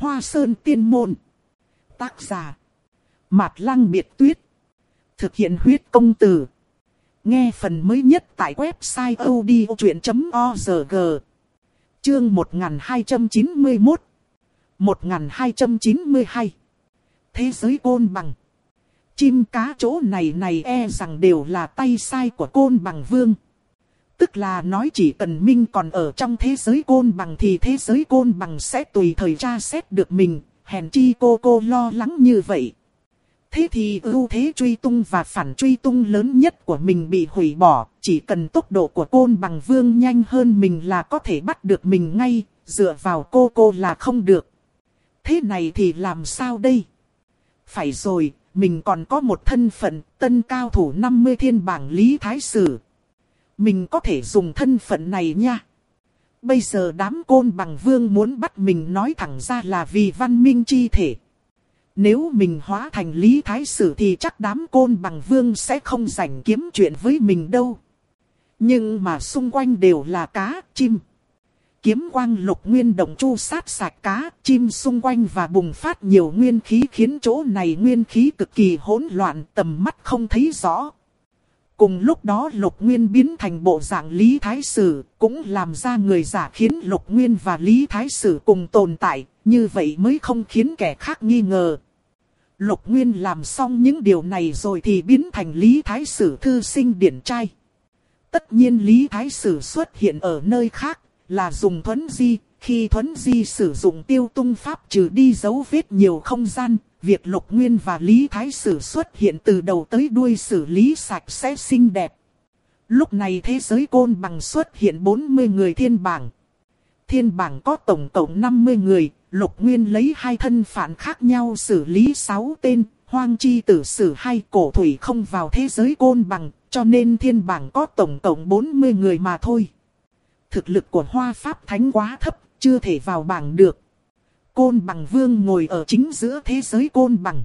Hoa Sơn Tiên Môn. Tác giả Mạt Lăng Biệt Tuyết. Thực hiện huyết công từ. Nghe phần mới nhất tại website odchuyện.org. Chương 1291 1292. Thế giới côn bằng. Chim cá chỗ này e rằng đều là tay sai của côn bằng vương. Tức là nói chỉ cần Minh còn ở trong thế giới côn bằng thì thế giới côn bằng sẽ tùy thời tra xét được mình, hèn chi cô lo lắng như vậy. Thế thì ưu thế truy tung và phản truy tung lớn nhất của mình bị hủy bỏ, chỉ cần tốc độ của côn bằng vương nhanh hơn mình là có thể bắt được mình ngay, dựa vào cô là không được. Thế này thì làm sao đây? Phải rồi, mình còn có một thân phận, tân cao thủ 50 thiên bảng Lý Thái Sử. Mình có thể dùng thân phận này nha. Bây giờ đám côn bằng vương muốn bắt mình nói thẳng ra là vì văn minh chi thể. Nếu mình hóa thành Lý Thái Sử thì chắc đám côn bằng vương sẽ không rảnh kiếm chuyện với mình đâu. Nhưng mà xung quanh đều là cá, chim. Kiếm quang lục nguyên động chu sát sạch cá, chim xung quanh và bùng phát nhiều nguyên khí khiến chỗ này nguyên khí cực kỳ hỗn loạn, tầm mắt không thấy rõ. Cùng lúc đó Lục Nguyên biến thành bộ dạng Lý Thái Sử, cũng làm ra người giả khiến Lục Nguyên và Lý Thái Sử cùng tồn tại, như vậy mới không khiến kẻ khác nghi ngờ. Lục Nguyên làm xong những điều này rồi thì biến thành Lý Thái Sử thư sinh điển trai. Tất nhiên Lý Thái Sử xuất hiện ở nơi khác, là dùng thuấn di, khi thuấn di sử dụng tiêu tung pháp trừ đi dấu vết nhiều không gian. Việc Lục Nguyên và Lý Thái Sử xuất hiện từ đầu tới đuôi xử lý sạch sẽ xinh đẹp. Lúc này thế giới côn bằng xuất hiện 40 người thiên bảng. Thiên bảng có tổng cộng 50 người, Lục Nguyên lấy hai thân phận khác nhau xử lý 6 tên, Hoang Chi Tử xử 2, Cổ Thủy không vào thế giới côn bằng, cho nên thiên bảng có tổng cộng 40 người mà thôi. Thực lực của Hoa Pháp Thánh quá thấp, chưa thể vào bảng được. Côn bằng vương ngồi ở chính giữa thế giới côn bằng.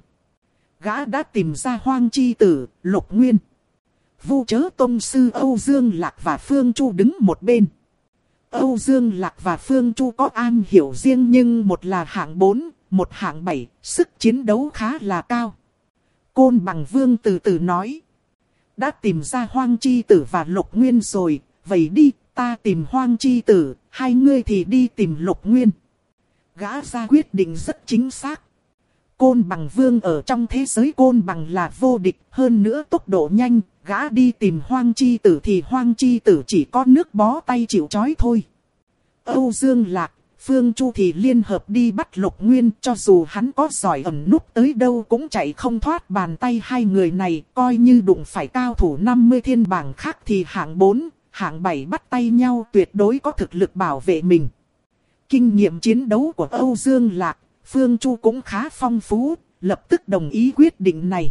Gã đã tìm ra Hoang Chi Tử, Lục Nguyên. Vu Chớ Tông Sư Âu Dương Lạc và Phương Chu đứng một bên. Âu Dương Lạc và Phương Chu có am hiểu riêng nhưng một là hạng 4, một hạng 7, sức chiến đấu khá là cao. Côn bằng vương từ từ nói. Đã tìm ra Hoang Chi Tử và Lục Nguyên rồi, vậy đi, ta tìm Hoang Chi Tử, hai ngươi thì đi tìm Lục Nguyên. Gã ra quyết định rất chính xác. Côn bằng vương ở trong thế giới côn bằng là vô địch, hơn nữa tốc độ nhanh, gã đi tìm Hoang Chi Tử thì Hoang Chi Tử chỉ có nước bó tay chịu trói thôi. Âu Dương Lạc, Phương Chu thì liên hợp đi bắt Lục Nguyên, cho dù hắn có giỏi ẩn núp tới đâu cũng chạy không thoát bàn tay hai người này, coi như đụng phải cao thủ 50 thiên bảng khác thì hạng 4, hạng 7 bắt tay nhau tuyệt đối có thực lực bảo vệ mình. Kinh nghiệm chiến đấu của Âu Dương Lạc, Phương Chu cũng khá phong phú, lập tức đồng ý quyết định này.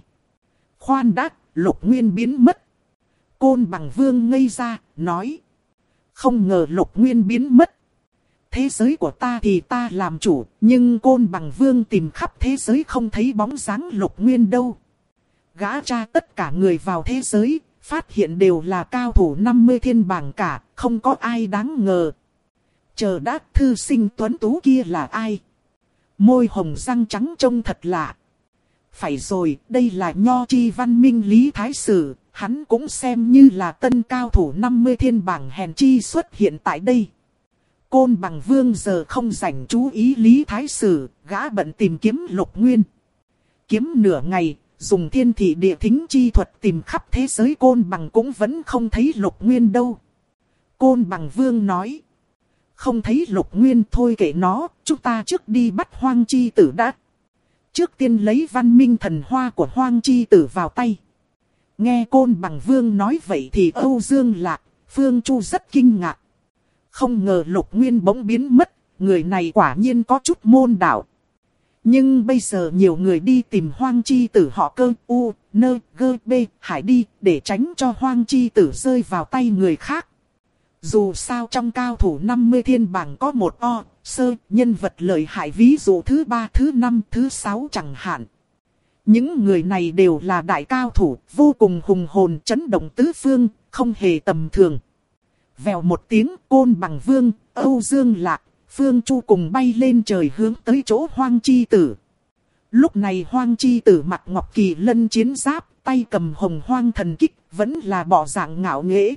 Khoan đã, Lục Nguyên biến mất. Côn bằng vương ngây ra, nói. Không ngờ Lục Nguyên biến mất. Thế giới của ta thì ta làm chủ, nhưng côn bằng vương tìm khắp thế giới không thấy bóng dáng Lục Nguyên đâu. Gã tra tất cả người vào thế giới, phát hiện đều là cao thủ 50 thiên bảng cả, không có ai đáng ngờ. Chờ đã, thư sinh tuấn tú kia là ai? Môi hồng răng trắng trông thật lạ. Phải rồi, đây là Nho Chi văn minh Lý Thái Sử, hắn cũng xem như là tân cao thủ 50 thiên bảng hèn chi xuất hiện tại đây. Côn bằng vương giờ không rảnh chú ý Lý Thái Sử, gã bận tìm kiếm Lục Nguyên. Kiếm nửa ngày, dùng thiên thị địa thính chi thuật tìm khắp thế giới côn bằng cũng vẫn không thấy Lục Nguyên đâu. Côn bằng vương nói. Không thấy Lục Nguyên thôi kệ nó, chúng ta trước đi bắt Hoang Chi Tử đã. Trước tiên lấy văn minh thần hoa của Hoang Chi Tử vào tay. Nghe côn bằng vương nói vậy thì Âu Dương Lạc, Phương Chu rất kinh ngạc. Không ngờ Lục Nguyên bỗng biến mất, người này quả nhiên có chút môn đạo. Nhưng bây giờ nhiều người đi tìm Hoang Chi Tử họ cơ u, nơ, gơ, bê, hải đi, để tránh cho Hoang Chi Tử rơi vào tay người khác. Dù sao trong cao thủ 50 thiên bảng có một sơ nhân vật lợi hại ví dụ thứ 3, thứ 5, thứ 6 chẳng hạn. Những người này đều là đại cao thủ, vô cùng hùng hồn chấn động tứ phương, không hề tầm thường. Vèo một tiếng côn bằng vương, Âu Dương Lạc, Phương Chu cùng bay lên trời hướng tới chỗ Hoang Chi Tử. Lúc này Hoang Chi Tử mặc Ngọc Kỳ Lân chiến giáp, tay cầm Hồng Hoang thần kích, vẫn là bộ dạng ngạo nghễ.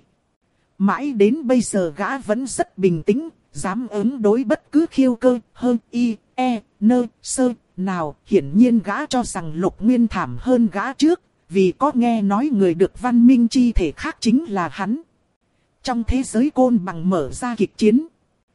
Mãi đến bây giờ gã vẫn rất bình tĩnh, dám ứng đối bất cứ khiêu cơ, hơn, y, e, nơ, sơ, nào. Hiển nhiên gã cho rằng Lục Nguyên thảm hơn gã trước, vì có nghe nói người được văn minh chi thể khác chính là hắn. Trong thế giới Côn Bằng mở ra kịch chiến.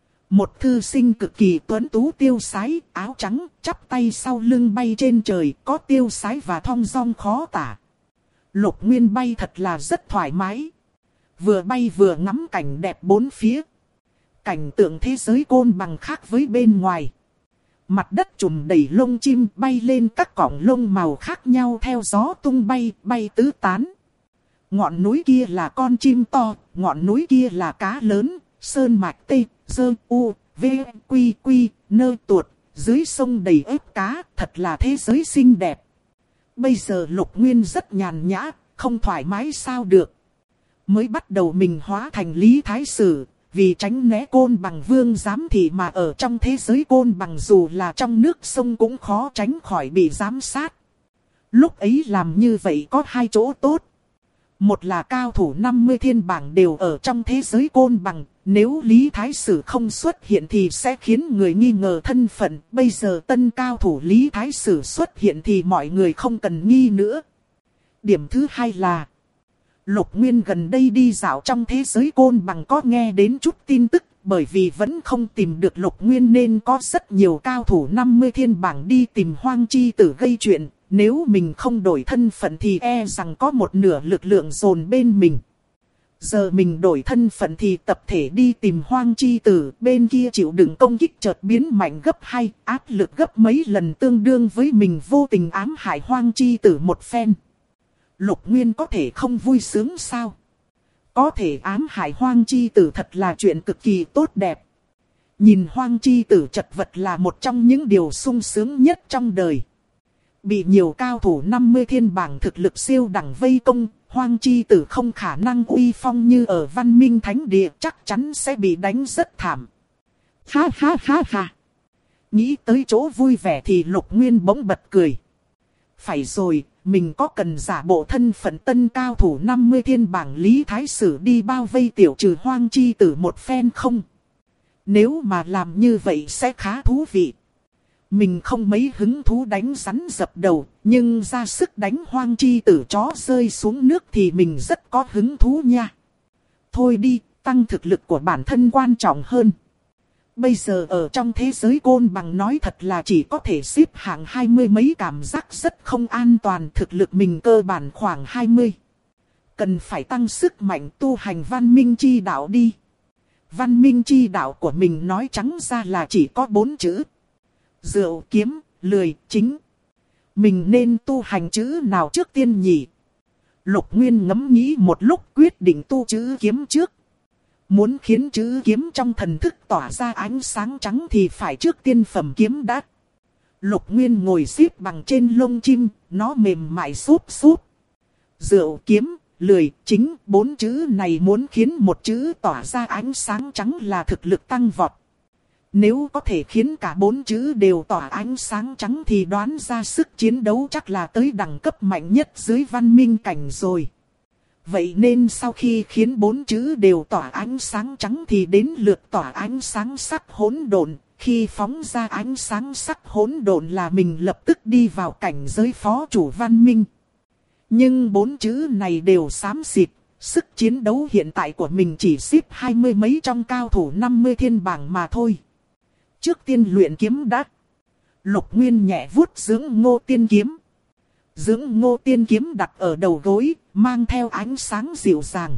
Một thư sinh cực kỳ tuấn tú tiêu sái, áo trắng, chắp tay sau lưng bay trên trời, có tiêu sái và thong dong khó tả. Lục Nguyên bay thật là rất thoải mái. Vừa bay vừa ngắm cảnh đẹp bốn phía. Cảnh tượng thế giới Côn Bằng khác với bên ngoài. Mặt đất trùm đầy lông chim, bay lên các cọng lông màu khác nhau theo gió tung bay, bay tứ tán. Ngọn núi kia là con chim to, ngọn núi kia là cá lớn, sơn mạch tê, dơ, u, v, quy, quy, nơ tuột, dưới sông đầy ếch cá, thật là thế giới xinh đẹp. Bây giờ Lục Nguyên rất nhàn nhã, không thoải mái sao được. Mới bắt đầu mình hóa thành Lý Thái Sử, vì tránh né Côn Bằng Vương giám thị mà ở trong thế giới Côn Bằng dù là trong nước sông cũng khó tránh khỏi bị giám sát. Lúc ấy làm như vậy có hai chỗ tốt. Một là cao thủ 50 thiên bảng đều ở trong thế giới Côn Bằng, nếu Lý Thái Sử không xuất hiện thì sẽ khiến người nghi ngờ thân phận. Bây giờ tân cao thủ Lý Thái Sử xuất hiện thì mọi người không cần nghi nữa. Điểm thứ hai là Lục Nguyên gần đây đi dạo trong thế giới Côn Bằng có nghe đến chút tin tức, bởi vì vẫn không tìm được Lục Nguyên nên có rất nhiều cao thủ 50 thiên bảng đi tìm Hoang Chi Tử gây chuyện. Nếu mình không đổi thân phận thì e rằng có một nửa lực lượng dồn bên mình. Giờ mình đổi thân phận thì tập thể đi tìm Hoang Chi Tử, bên kia chịu đựng công kích chợt biến mạnh gấp 2, áp lực gấp mấy lần tương đương với mình vô tình ám hại Hoang Chi Tử một phen. Lục Nguyên có thể không vui sướng sao? Có thể ám hại Hoang Chi Tử thật là chuyện cực kỳ tốt đẹp. Nhìn Hoang Chi Tử chật vật là một trong những điều sung sướng nhất trong đời. Bị nhiều cao thủ 50 thiên bảng thực lực siêu đẳng vây công, Hoang Chi Tử không khả năng uy phong như ở Văn Minh Thánh Địa, chắc chắn sẽ bị đánh rất thảm. Ha ha ha ha. Nghĩ tới chỗ vui vẻ thì Lục Nguyên bỗng bật cười. Phải rồi, mình có cần giả bộ thân phận tân cao thủ 50 thiên bảng Lý Thái Sử đi bao vây tiểu trừ Hoang Chi Tử một phen không? Nếu mà làm như vậy sẽ khá thú vị. Mình không mấy hứng thú đánh rắn dập đầu, nhưng ra sức đánh Hoang Chi Tử chó rơi xuống nước thì mình rất có hứng thú nha. Thôi đi, tăng thực lực của bản thân quan trọng hơn. Bây giờ ở trong thế giới Côn Bằng nói thật là chỉ có thể xếp hạng 20 mấy, cảm giác rất không an toàn, thực lực mình cơ bản khoảng 20. Cần phải tăng sức mạnh tu hành văn minh chi đạo đi. Văn minh chi đạo của mình nói trắng ra là chỉ có 4 chữ. Rượu, kiếm, lười, chính. Mình nên tu hành chữ nào trước tiên nhỉ? Lục Nguyên ngẫm nghĩ một lúc quyết định tu chữ kiếm trước. Muốn khiến chữ kiếm trong thần thức tỏa ra ánh sáng trắng thì phải trước tiên phẩm kiếm đã. Lục Nguyên ngồi xếp bằng trên lông chim, nó mềm mại xốp xốp. Rượu, kiếm, lười, chính, 4 chữ này muốn khiến một chữ tỏa ra ánh sáng trắng là thực lực tăng vọt. Nếu có thể khiến cả 4 chữ đều tỏa ánh sáng trắng thì đoán ra sức chiến đấu chắc là tới đẳng cấp mạnh nhất dưới văn minh cảnh rồi. Vậy nên sau khi khiến 4 chữ đều tỏa ánh sáng trắng thì đến lượt tỏa ánh sáng sắc hỗn độn. Khi phóng ra ánh sáng sắc hỗn độn là mình lập tức đi vào cảnh giới phó chủ văn minh. Nhưng 4 chữ này đều xám xịt. Sức chiến đấu hiện tại của mình chỉ xếp 20 mấy trong cao thủ 50 thiên bảng mà thôi. Trước tiên luyện kiếm đã. Lục Nguyên nhẹ vuốt dưỡng ngô tiên kiếm. Dưỡng ngô tiên kiếm đặt ở đầu gối, mang theo ánh sáng dịu dàng.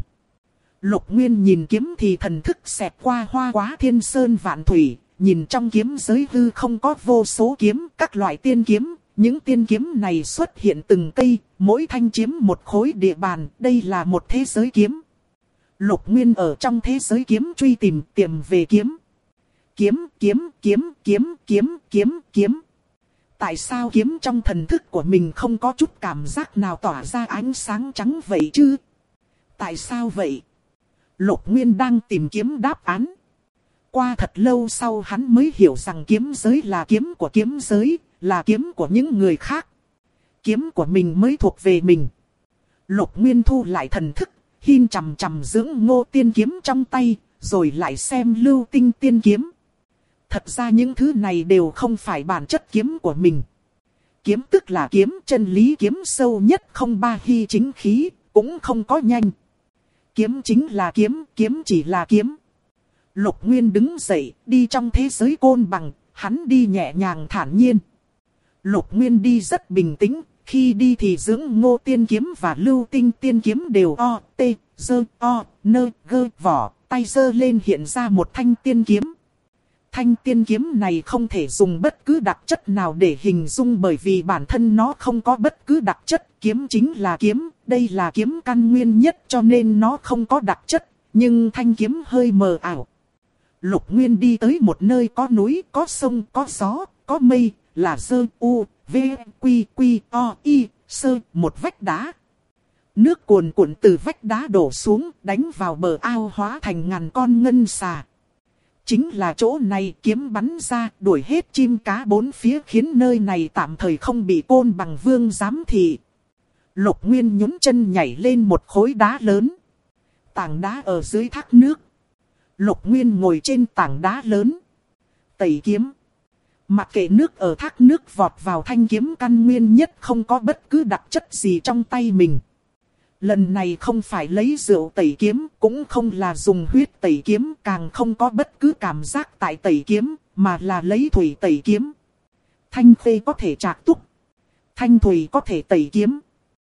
Lục Nguyên nhìn kiếm thì thần thức xẹt qua hoa quá thiên sơn vạn thủy. Nhìn trong kiếm giới hư không có vô số kiếm, các loại tiên kiếm. Những tiên kiếm này xuất hiện từng cây, mỗi thanh chiếm một khối địa bàn. Đây là một thế giới kiếm. Lục Nguyên ở trong thế giới kiếm truy tìm tiềm về kiếm. Kiếm, kiếm, kiếm, kiếm, kiếm, kiếm, kiếm. Tại sao kiếm trong thần thức của mình không có chút cảm giác nào tỏa ra ánh sáng trắng vậy chứ? Tại sao vậy? Lục Nguyên đang tìm kiếm đáp án. Qua thật lâu sau hắn mới hiểu rằng kiếm giới là kiếm của kiếm giới, là kiếm của những người khác. Kiếm của mình mới thuộc về mình. Lục Nguyên thu lại thần thức, hin chằm chằm dưỡng Ngô Tiên kiếm trong tay, rồi lại xem Lưu Tinh tiên kiếm. Thật ra những thứ này đều không phải bản chất kiếm của mình. Kiếm tức là kiếm, chân lý kiếm sâu nhất không ba hy chính khí, cũng không có nhanh. Kiếm chính là kiếm, kiếm chỉ là kiếm. Lục Nguyên đứng dậy, đi trong thế giới côn bằng, hắn đi nhẹ nhàng thản nhiên. Lục Nguyên đi rất bình tĩnh, khi đi thì dưỡng Ngô Tiên kiếm và Lưu Tinh tiên kiếm đều gơ vỏ, tay giơ lên hiện ra một thanh tiên kiếm. Thanh tiên kiếm này không thể dùng bất cứ đặc chất nào để hình dung bởi vì bản thân nó không có bất cứ đặc chất. Kiếm chính là kiếm, đây là kiếm căn nguyên nhất cho nên nó không có đặc chất, nhưng thanh kiếm hơi mờ ảo. Lục Nguyên đi tới một nơi có núi, có sông, có gió, có mây, là một vách đá. Nước cuồn cuộn từ vách đá đổ xuống, đánh vào bờ ao hóa thành ngàn con ngân xà. Chính là chỗ này kiếm bắn ra, đuổi hết chim cá bốn phía khiến nơi này tạm thời không bị Côn Bằng Vương giám thị. Lục Nguyên nhún chân nhảy lên một khối đá lớn. Tảng đá ở dưới thác nước. Lục Nguyên ngồi trên tảng đá lớn. Tẩy kiếm. Mặc kệ nước ở thác nước vọt vào thanh kiếm căn nguyên nhất không có bất cứ đặc chất gì trong tay mình. Lần này không phải lấy rượu tẩy kiếm, cũng không là dùng huyết tẩy kiếm, càng không có bất cứ cảm giác tại tẩy kiếm, mà là lấy thủy tẩy kiếm. Thanh khê có thể trạc túc, thanh thủy có thể tẩy kiếm.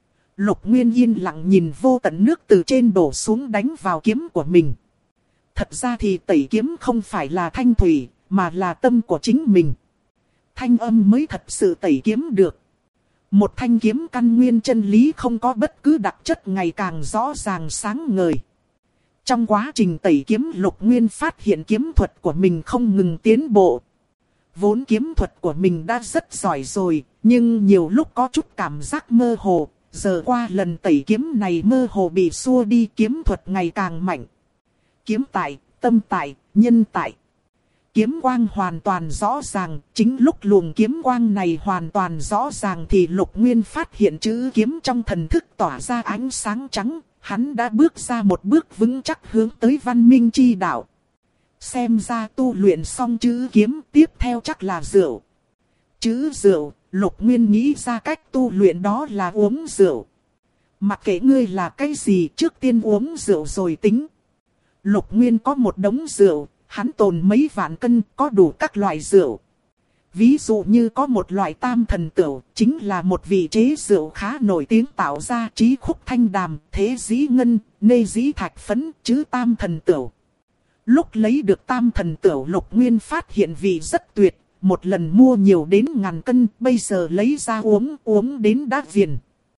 Lục Nguyên yên lặng nhìn vô tận nước từ trên đổ xuống đánh vào kiếm của mình. Thật ra thì tẩy kiếm không phải là thanh thủy, mà là tâm của chính mình. Thanh âm mới thật sự tẩy kiếm được. Một thanh kiếm căn nguyên chân lý không có bất cứ đặc chất ngày càng rõ ràng sáng ngời. Trong quá trình tẩy kiếm Lục Nguyên phát hiện kiếm thuật của mình không ngừng tiến bộ. Vốn kiếm thuật của mình đã rất giỏi rồi, nhưng nhiều lúc có chút cảm giác mơ hồ. Giờ qua lần tẩy kiếm này mơ hồ bị xua đi, kiếm thuật ngày càng mạnh. Kiếm tại, tâm tại, nhân tại. Kiếm quang hoàn toàn rõ ràng, chính lúc luồng kiếm quang này hoàn toàn rõ ràng thì Lục Nguyên phát hiện chữ kiếm trong thần thức tỏa ra ánh sáng trắng, hắn đã bước ra một bước vững chắc hướng tới văn minh chi đạo. Xem ra tu luyện xong chữ kiếm tiếp theo chắc là rượu. Chữ rượu, Lục Nguyên nghĩ ra cách tu luyện đó là uống rượu. Mặc kệ ngươi là cái gì trước tiên uống rượu rồi tính. Lục Nguyên có một đống rượu. Hắn tồn mấy vạn cân có đủ các loại rượu. Ví dụ như có một loại tam thần tửu, chính là một vị chế rượu khá nổi tiếng tạo ra trí khúc thanh đàm, thế dĩ ngân, nê dĩ thạch phấn, chứ tam thần tửu. Lúc lấy được tam thần tửu Lục Nguyên phát hiện vị rất tuyệt, một lần mua nhiều đến ngàn cân, bây giờ lấy ra uống đến đã viền.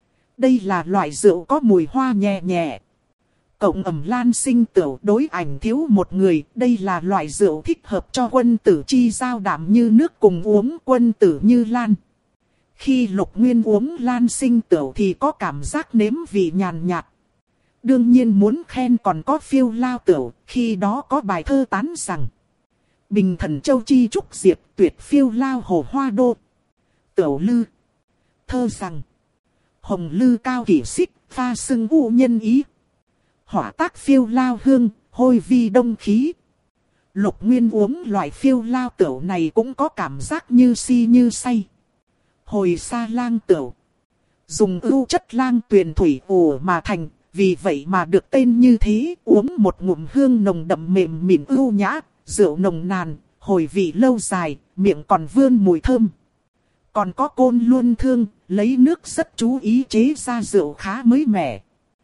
Đây là loại rượu có mùi hoa nhẹ nhẹ. Cộng ẩm lan sinh tửu đối ảnh thiếu một người, đây là loại rượu thích hợp cho quân tử chi giao đảm như nước cùng uống quân tử như lan. Khi Lục Nguyên uống lan sinh tửu thì có cảm giác nếm vị nhàn nhạt. Đương nhiên muốn khen còn có phiêu lao tửu, khi đó có bài thơ tán rằng: Bình thần châu chi trúc diệp tuyệt phiêu lao hồ hoa đô. Tửu lư. Thơ rằng: Hồng lư cao kỷ xích, pha sưng u nhân ý. Hỏa tác phiêu lao hương, hôi vi đông khí. Lục Nguyên uống loại phiêu lao tửu này cũng có cảm giác như si như say. Hồi sa lang tửu. Dùng ưu chất lang tuyền thủy ủ mà thành, vì vậy mà được tên như thế. Uống một ngụm hương nồng đậm mềm mịn ưu nhã, rượu nồng nàn, hồi vị lâu dài, miệng còn vươn mùi thơm. Còn có Côn Luân Thương, lấy nước rất chú ý chế ra rượu khá mới mẻ.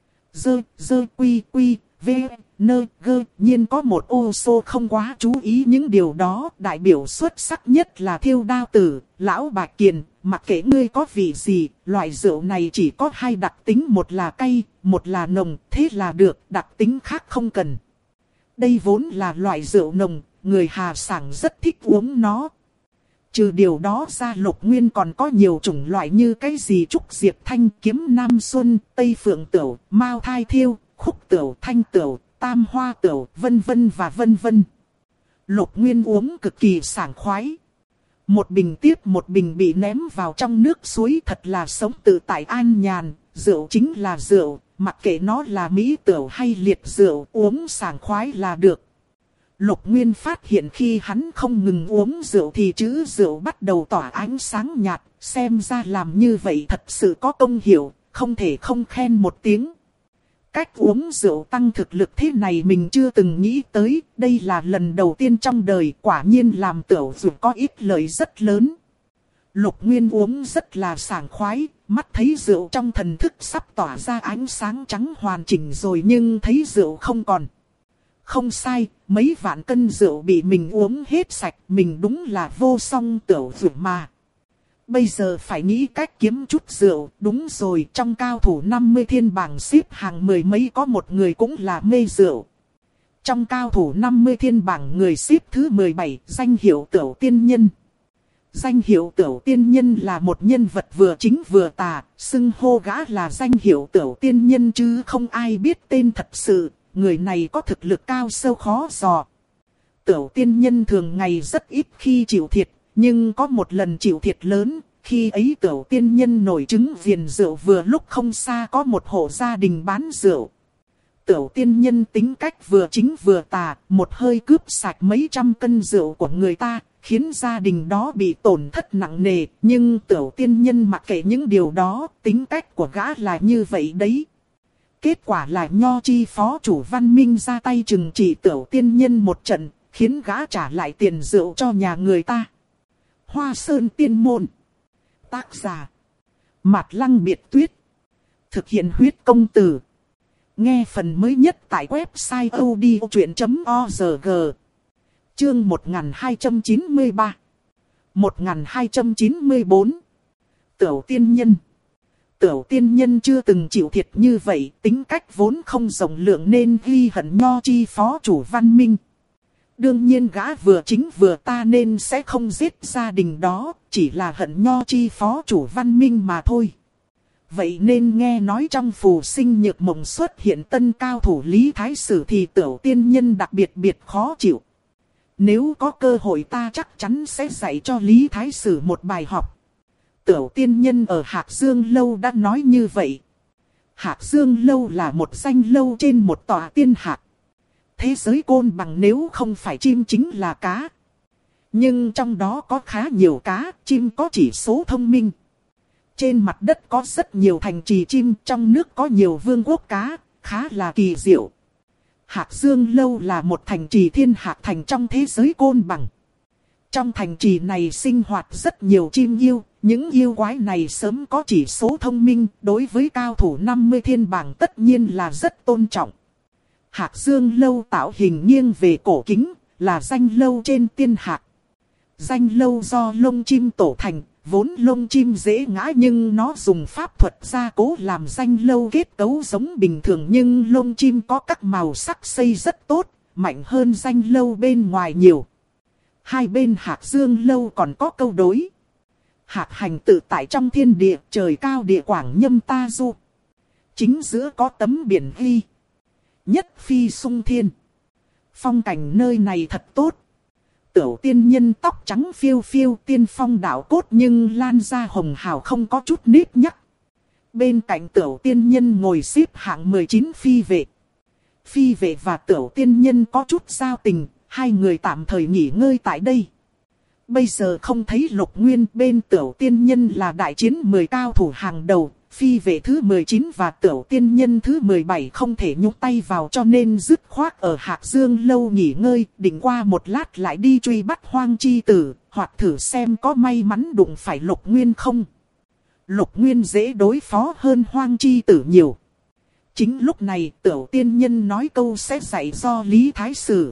Nhiên có một ô xô không quá chú ý những điều đó. Đại biểu xuất sắc nhất là Thiêu Đao Tử, Lão Bạch Kiền. Mặc kệ ngươi có vị gì, loại rượu này chỉ có hai đặc tính, một là cay, một là nồng, thế là được, đặc tính khác không cần. Đây vốn là loại rượu nồng, người Hà Sảng rất thích uống nó. Trừ điều đó ra Lục Nguyên còn có nhiều chủng loại như cái gì trúc diệp thanh, kiếm nam xuân, tây phượng tửu, mao thai thiêu, khúc tửu, thanh tửu, tam hoa tửu, vân vân và vân vân. Lục Nguyên uống cực kỳ sảng khoái. Một bình tiếp một bình bị ném vào trong nước suối, thật là sống tự tại an nhàn. Rượu chính là rượu, mặc kệ nó là mỹ tửu hay liệt rượu, uống sảng khoái là được. Lục Nguyên phát hiện khi hắn không ngừng uống rượu thì chữ rượu bắt đầu tỏa ánh sáng nhạt, xem ra làm như vậy thật sự có công hiệu, không thể không khen một tiếng. Cách uống rượu tăng thực lực thế này mình chưa từng nghĩ tới, đây là lần đầu tiên trong đời, quả nhiên làm tửu dù có ích lợi rất lớn. Lục Nguyên uống rất là sảng khoái, mắt thấy rượu trong thần thức sắp tỏa ra ánh sáng trắng hoàn chỉnh rồi nhưng thấy rượu không còn. Không sai, mấy vạn cân rượu bị mình uống hết sạch, mình đúng là vô song tửu dù mà. Bây giờ phải nghĩ cách kiếm chút rượu, đúng rồi, trong cao thủ 50 thiên bảng xếp hàng mười mấy có một người cũng là mê rượu. Trong cao thủ 50 thiên bảng người xếp thứ 17, danh hiệu Tửu Tiên Nhân. Danh hiệu Tửu Tiên Nhân là một nhân vật vừa chính vừa tà, xưng hô gã là danh hiệu Tửu Tiên Nhân chứ không ai biết tên thật sự, người này có thực lực cao sâu khó dò. Tửu Tiên Nhân thường ngày rất ít khi chịu thiệt. Nhưng có một lần chịu thiệt lớn, khi ấy Tửu Tiên Nhân nổi trứng viền rượu vừa lúc không xa có một hộ gia đình bán rượu. Tửu Tiên Nhân tính cách vừa chính vừa tà, một hơi cướp sạch mấy trăm cân rượu của người ta, khiến gia đình đó bị tổn thất nặng nề. Nhưng Tửu Tiên Nhân mặc kệ những điều đó, tính cách của gã là như vậy đấy. Kết quả là Nho Chi phó chủ Văn Minh ra tay trừng trị Tửu Tiên Nhân một trận, khiến gã trả lại tiền rượu cho nhà người ta. Hoa Sơn Tiên Môn. Tác giả Mạt Lăng Biệt Tuyết. Thực hiện huyết công từ. Nghe phần mới nhất tại website odchuyện.org. Chương 1293 1294. Tửu Tiên Nhân. Tửu Tiên Nhân chưa từng chịu thiệt như vậy, tính cách vốn không rộng lượng nên ghi hận Nho Chi phó chủ Văn Minh. Đương nhiên gã vừa chính vừa ta nên sẽ không giết gia đình đó, chỉ là hận Nho Chi phó chủ Văn Minh mà thôi. Vậy nên nghe nói trong phù sinh nhược mộng xuất hiện tân cao thủ Lý Thái Sử thì Tửu Tiên Nhân đặc biệt khó chịu. Nếu có cơ hội ta chắc chắn sẽ dạy cho Lý Thái Sử một bài học. Tửu Tiên Nhân ở Hạc Dương Lâu đã nói như vậy. Hạc Dương Lâu là một danh lâu trên một tòa tiên hạc. Thế giới côn bằng nếu không phải chim chính là cá. Nhưng trong đó có khá nhiều cá, chim có chỉ số thông minh. Trên mặt đất có rất nhiều thành trì chim, trong nước có nhiều vương quốc cá, khá là kỳ diệu. Hạc Dương Lâu là một thành trì thiên hạc thành trong thế giới côn bằng. Trong thành trì này sinh hoạt rất nhiều chim yêu, những yêu quái này sớm có chỉ số thông minh, đối với cao thủ 50 thiên bảng tất nhiên là rất tôn trọng. Hạc Dương Lâu tạo hình nghiêng về cổ kính, là danh lâu trên tiên hạc. Danh lâu do lông chim tổ thành, vốn lông chim dễ ngã nhưng nó dùng pháp thuật gia cố làm danh lâu kết cấu giống bình thường nhưng lông chim có các màu sắc xây rất tốt, mạnh hơn danh lâu bên ngoài nhiều. Hai bên Hạc Dương Lâu còn có câu đối. Hạc hành tự tại trong thiên địa, trời cao địa quảng nhâm ta du. Chính giữa có tấm biển ghi. Nhất phi sung thiên. Phong cảnh nơi này thật tốt. Tửu Tiên Nhân tóc trắng phiêu phiêu, tiên phong đạo cốt nhưng lan ra hồng hào không có chút nếp nhắc. Bên cạnh Tửu Tiên Nhân ngồi xếp hạng 19 phi vệ. Phi vệ và Tửu Tiên Nhân có chút giao tình, hai người tạm thời nghỉ ngơi tại đây. Bây giờ không thấy Lục Nguyên, bên Tửu Tiên Nhân là đại chiến 10 cao thủ hàng đầu. Phi vệ thứ 19 và Tửu Tiên Nhân thứ 17 không thể nhúc tay vào cho nên dứt khoát ở Hạc Dương Lâu nghỉ ngơi, định qua một lát lại đi truy bắt Hoang Chi Tử, hoặc thử xem có may mắn đụng phải Lục Nguyên không. Lục Nguyên dễ đối phó hơn Hoang Chi Tử nhiều. Chính lúc này Tửu Tiên Nhân nói câu sẽ dạy do Lý Thái Sử.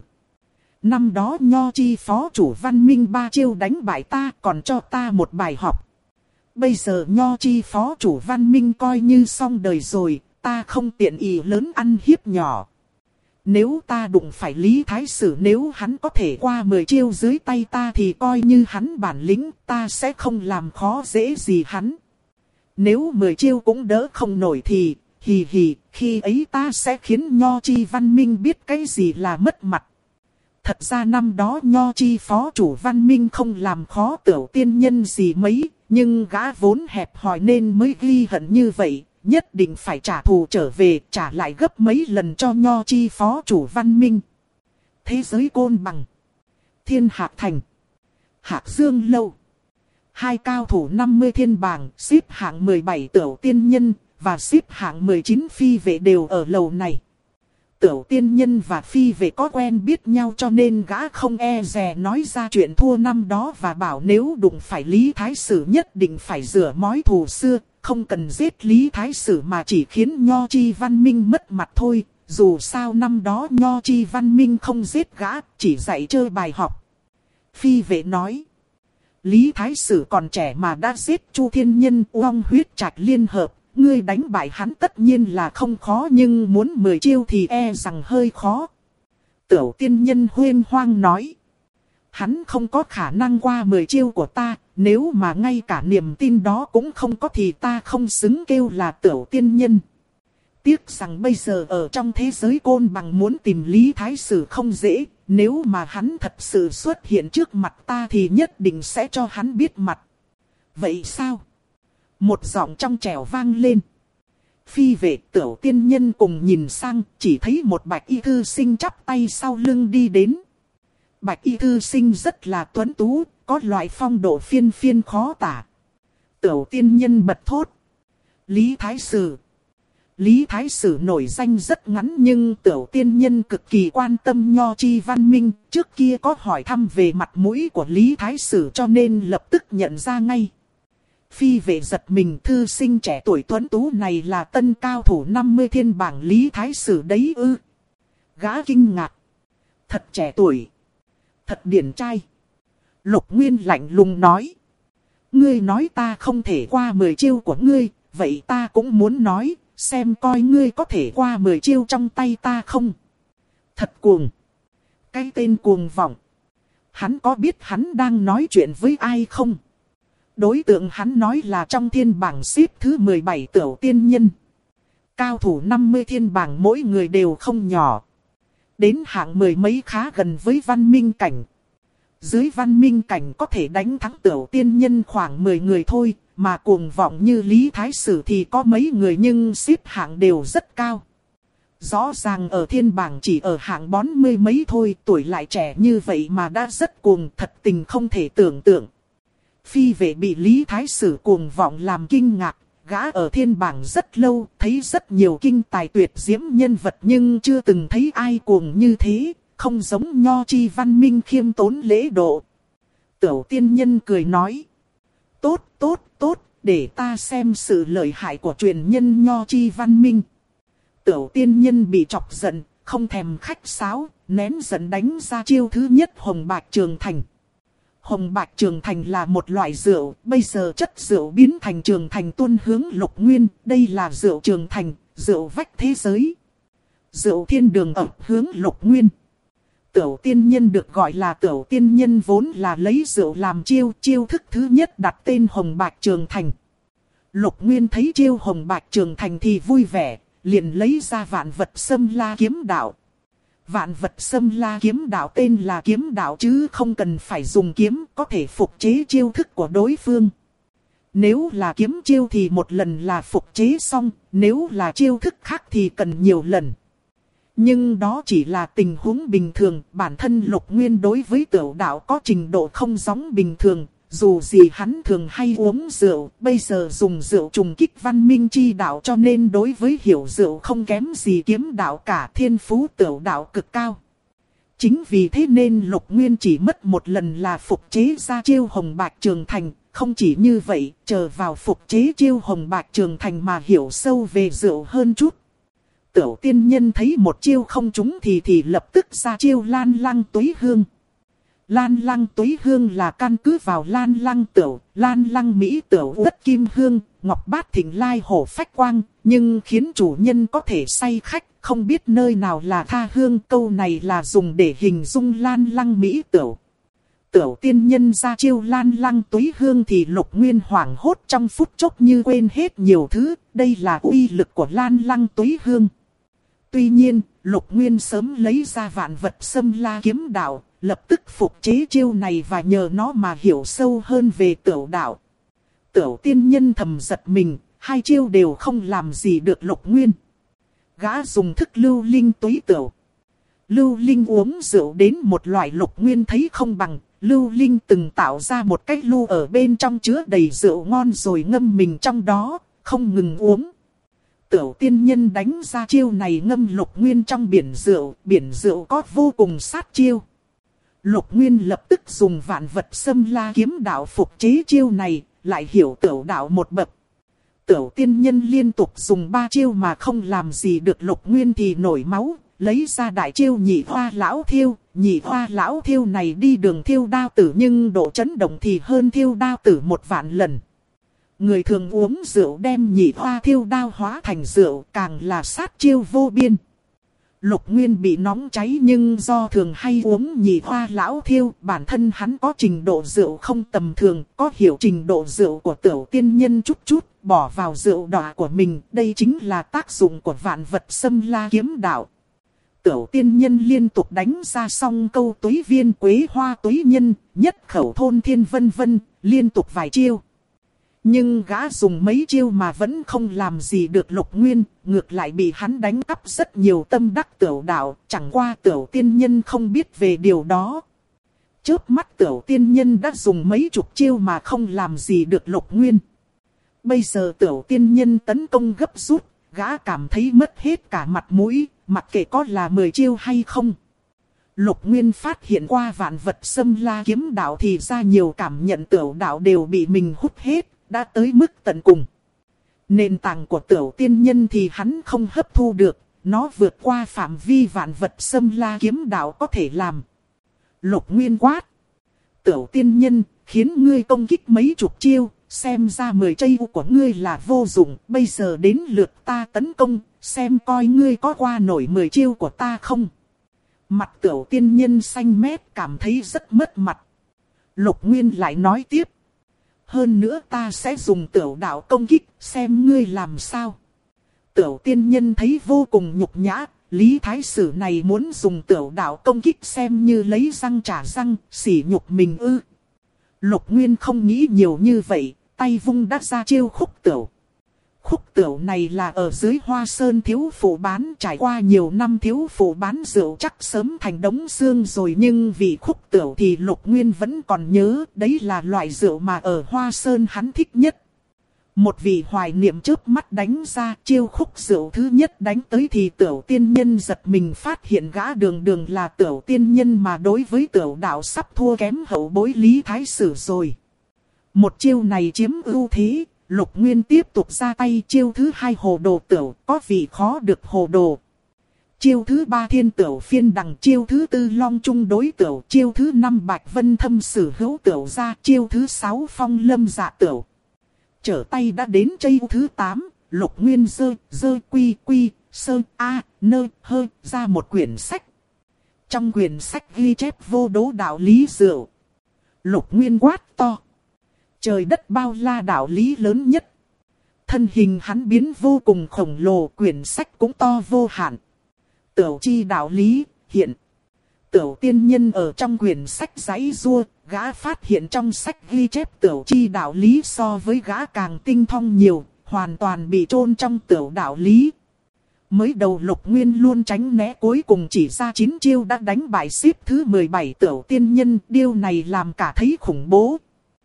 Năm đó Nho Chi phó chủ Văn Minh 3 chiêu đánh bại ta, còn cho ta một bài học. Bây giờ Nho Chi phó chủ Văn Minh coi như xong đời rồi, ta không tiện ý lớn ăn hiếp nhỏ. Nếu ta đụng phải Lý Thái Sử, nếu hắn có thể qua 10 chiêu dưới tay ta thì coi như hắn bản lĩnh, ta sẽ không làm khó dễ gì hắn. Nếu 10 chiêu cũng đỡ không nổi thì, khi ấy ta sẽ khiến Nho Chi Văn Minh biết cái gì là mất mặt. Thật ra năm đó Nho Chi phó chủ Văn Minh không làm khó Tửu Tiên Nhân gì mấy, nhưng gã vốn hẹp hòi nên mới ghi hận như vậy, nhất định phải trả thù trở về, trả lại gấp mấy lần cho Nho Chi phó chủ Văn Minh. Thế giới Côn Bằng, Thiên Hạc Thành, Hạc Dương Lâu. Hai cao thủ 50 thiên bảng, xếp hạng 17 Tửu Tiên Nhân và xếp hạng 19 phi vệ đều ở lầu này. Tửu Tiên Nhân và phi vệ có quen biết nhau cho nên gã không e dè nói ra chuyện thua năm đó và bảo nếu đụng phải Lý Thái Sử nhất định phải rửa mối thù xưa, không cần giết Lý Thái Sử mà chỉ khiến Nho Chi Văn Minh mất mặt thôi. Dù sao năm đó Nho Chi Văn Minh không giết gã, chỉ dạy chơi bài học. Phi vệ nói, Lý Thái Sử còn trẻ mà đã giết Chu Thiên Nhân, Oong Huyết Trạch liên hợp. Ngươi đánh bại hắn tất nhiên là không khó nhưng muốn 10 chiêu thì e rằng hơi khó. Tửu Tiên Nhân huyên hoang nói. Hắn không có khả năng qua 10 chiêu của ta, nếu mà ngay cả niềm tin đó cũng không có thì ta không xứng kêu là Tửu Tiên Nhân. Tiếc rằng bây giờ ở trong thế giới Côn Bằng muốn tìm Lý Thái Sử không dễ, nếu mà hắn thật sự xuất hiện trước mặt ta thì nhất định sẽ cho hắn biết mặt. Vậy sao? Một giọng trong trẻo vang lên. Phi vệ Tửu Tiên Nhân cùng nhìn sang, chỉ thấy một bạch y thư sinh chắp tay sau lưng đi đến. Bạch y thư sinh rất là tuấn tú, có loại phong độ phiên phiên khó tả. Tửu Tiên Nhân bật thốt. Lý Thái Sử. Lý Thái Sử nổi danh rất ngắn nhưng Tửu Tiên Nhân cực kỳ quan tâm Nho Chi Văn Minh. Trước kia có hỏi thăm về mặt mũi của Lý Thái Sử cho nên lập tức nhận ra ngay. Phi vệ giật mình, thư sinh trẻ tuổi tuấn tú này là tân cao thủ 50 thiên bảng Lý Thái Sử đấy ư. Gã kinh ngạc. Thật trẻ tuổi. Thật điển trai. Lục Nguyên lạnh lùng nói. Ngươi nói ta không thể qua 10 chiêu của ngươi, vậy ta cũng muốn nói, xem coi ngươi có thể qua 10 chiêu trong tay ta không. Thật cuồng. Cái tên cuồng vọng. Hắn có biết hắn đang nói chuyện với ai không? Đối tượng hắn nói là trong thiên bảng xếp thứ 17 Tửu Tiên Nhân. Cao thủ 50 thiên bảng mỗi người đều không nhỏ. Đến hạng 10 mấy khá gần với văn minh cảnh. Dưới văn minh cảnh có thể đánh thắng Tửu Tiên Nhân khoảng 10 người thôi. Mà cuồng vọng như Lý Thái Sử thì có mấy người nhưng xếp hạng đều rất cao. Rõ ràng ở thiên bảng chỉ ở hạng 40 mấy thôi, tuổi lại trẻ như vậy mà đã rất cuồng, thật tình không thể tưởng tượng. Phi vệ bị Lý Thái Sử cuồng vọng làm kinh ngạc, gã ở thiên bảng rất lâu, thấy rất nhiều kinh tài tuyệt diễm nhân vật nhưng chưa từng thấy ai cuồng như thế, không giống Nho Chi Văn Minh khiêm tốn lễ độ. Tửu Tiên Nhân cười nói, tốt, để ta xem sự lợi hại của truyền nhân Nho Chi Văn Minh. Tửu Tiên Nhân bị chọc giận, không thèm khách sáo, nén giận đánh ra chiêu thứ nhất Hồng Bạch Trường Thành. Hồng Bạch Trường Thành là một loại rượu, bây giờ chất rượu biến thành Trường Thành tuôn hướng Lục Nguyên, đây là rượu Trường Thành, rượu vách thế giới. Rượu thiên đường ập hướng Lục Nguyên. Tửu Tiên Nhân được gọi là Tửu Tiên Nhân vốn là lấy rượu làm chiêu thức thứ nhất đặt tên Hồng Bạch Trường Thành. Lục Nguyên thấy chiêu Hồng Bạch Trường Thành thì vui vẻ, liền lấy ra Vạn Vật Xâm La Kiếm Đạo. Vạn Vật Xâm La Kiếm Đạo tên là kiếm đạo chứ không cần phải dùng kiếm, có thể phục chế chiêu thức của đối phương. Nếu là kiếm chiêu thì một lần là phục chế xong, nếu là chiêu thức khác thì cần nhiều lần. Nhưng đó chỉ là tình huống bình thường, bản thân Lục Nguyên đối với Tửu đạo có trình độ không giống bình thường. Dù gì hắn thường hay uống rượu, bây giờ dùng rượu trùng kích văn minh chi đạo cho nên đối với hiểu rượu không kém gì kiếm đạo cả, thiên phú Tửu đạo cực cao. Chính vì thế nên Lục Nguyên chỉ mất một lần là phục chế ra chiêu Hồng Bạch Trường Thành. Không chỉ như vậy, chờ vào phục chế chiêu Hồng Bạch Trường Thành mà hiểu sâu về rượu hơn chút. Tửu Tiên Nhân thấy một chiêu không trúng thì lập tức ra chiêu Lan Lăng Túy Hương. Lan Lăng Túy Hương là căn cứ vào Lan Lăng Tửu, Lan Lăng Mỹ Tửu Đất Kim Hương, Ngọc Bát Thịnh Lai Hổ Phách Quang, nhưng khiến chủ nhân có thể say khách, không biết nơi nào là tha hương. Câu này là dùng để hình dung Lan Lăng Mỹ Tửu. Tửu Tiên Nhân ra chiêu Lan Lăng Túy Hương thì Lục Nguyên hoảng hốt trong phút chốc như quên hết nhiều thứ, đây là uy lực của Lan Lăng Túy Hương. Tuy nhiên, Lục Nguyên sớm lấy ra vạn vật xâm la kiếm đạo, lập tức phục chế chiêu này và nhờ nó mà hiểu sâu hơn về Tửu đạo. Tửu tiên nhân thầm giật mình, hai chiêu đều không làm gì được Lục Nguyên. Gã dùng thức lưu linh túy tửu. Lưu linh uống rượu đến một loại Lục Nguyên thấy không bằng. Lưu linh từng tạo ra một cái lu ở bên trong chứa đầy rượu ngon rồi ngâm mình trong đó, không ngừng uống. Tửu tiên nhân đánh ra chiêu này ngâm Lục Nguyên trong biển rượu có vô cùng sát chiêu. Lục Nguyên lập tức dùng vạn vật xâm la kiếm đạo phục chế chiêu này, lại hiểu Tửu đạo một bậc. Tửu tiên nhân liên tục dùng 3 chiêu mà không làm gì được Lục Nguyên thì nổi máu, lấy ra đại chiêu nhị hoa lão thiêu. Nhị hoa lão thiêu này đi đường thiêu đao tử nhưng độ chấn động thì hơn thiêu đao tử 1.000 lần. Người thường uống rượu đem nhị hoa thiêu đao hóa thành rượu càng là sát chiêu vô biên. Lục Nguyên bị nóng cháy nhưng do thường hay uống nhị hoa lão thiêu, bản thân hắn có trình độ rượu không tầm thường, có hiểu trình độ rượu của Tửu tiên nhân chút chút, bỏ vào rượu đỏ của mình, đây chính là tác dụng của vạn vật xâm la kiếm đạo. Tửu tiên nhân liên tục đánh ra song câu túy viên quế hoa túy nhân, nhất khẩu thôn thiên vân vân, liên tục vài chiêu. Nhưng gã dùng mấy chiêu mà vẫn không làm gì được Lục Nguyên, ngược lại bị hắn đánh cắp rất nhiều tâm đắc Tửu đạo, chẳng qua Tửu tiên nhân không biết về điều đó. Chớp mắt Tửu tiên nhân đã dùng mấy chục chiêu mà không làm gì được Lục Nguyên. Bây giờ Tửu tiên nhân tấn công gấp rút, gã cảm thấy mất hết cả mặt mũi, mặc kệ có là 10 chiêu hay không. Lục Nguyên phát hiện qua vạn vật xâm la kiếm đạo thì ra nhiều cảm nhận Tửu đạo đều bị mình hút hết, đã tới mức tận cùng. Nền tảng của Tửu tiên nhân thì hắn không hấp thu được, nó vượt qua phạm vi vạn vật xâm la kiếm đạo có thể làm. Lục Nguyên quát: Tửu tiên nhân, khiến ngươi công kích mấy chục chiêu, xem ra 10 chiêu của ngươi là vô dụng, bây giờ đến lượt ta tấn công, xem coi ngươi có qua nổi 10 chiêu của ta không. Mặt Tửu tiên nhân xanh mét cảm thấy rất mất mặt. Lục Nguyên lại nói tiếp: hơn nữa ta sẽ dùng Tửu đạo công kích, xem ngươi làm sao. Tửu tiên nhân thấy vô cùng nhục nhã, Lý Thái Sử này muốn dùng Tửu đạo công kích xem như lấy răng trả răng, sỉ nhục mình ư. Lục Nguyên không nghĩ nhiều như vậy, tay vung đắt ra chiêu khúc tửu. Khúc tửu này là ở dưới Hoa Sơn thiếu phụ bán, trải qua nhiều năm thiếu phụ bán rượu chắc sớm thành đống xương rồi, nhưng vì khúc tửu thì Lục Nguyên vẫn còn nhớ, đấy là loại rượu mà ở Hoa Sơn hắn thích nhất. Một vị hoài niệm chớp mắt đánh ra chiêu khúc rượu thứ nhất đánh tới thì Tửu tiên nhân giật mình phát hiện gã đường đường là Tửu tiên nhân mà đối với Tửu đạo sắp thua kém hậu bối Lý Thái Sử rồi. Một chiêu này chiếm ưu thế, Lục Nguyên tiếp tục ra tay chiêu thứ 2 hồ đồ tửu, có vị khó được hồ đồ. Chiêu thứ 3 thiên tửu phiên đằng, chiêu thứ 4 long trung đối tửu, chiêu thứ 5 bạch vân thâm sử hữu tửu ra, chiêu thứ 6 phong lâm dạ tửu. Trở tay đã đến chiêu thứ 8, Lục Nguyên dơ quy sơ a nơ hơ ra một quyển sách. Trong quyển sách ghi chép vô đố đạo lý rượu. Lục Nguyên quát to: trời đất bao la đạo lý lớn nhất. Thân hình hắn biến vô cùng khổng lồ, quyển sách cũng to vô hạn. Tửu chi đạo lý, hiện. Tửu tiên nhân ở trong quyển sách giãy giụa, gã phát hiện trong sách ghi chép tửu chi đạo lý so với gã càng tinh thông nhiều, hoàn toàn bị chôn trong tửu đạo lý. Mới đầu Lục Nguyên luôn tránh né, cuối cùng chỉ ra 9 chiêu đã đánh bại xếp thứ 17 tửu tiên nhân, điều này làm cả thấy khủng bố.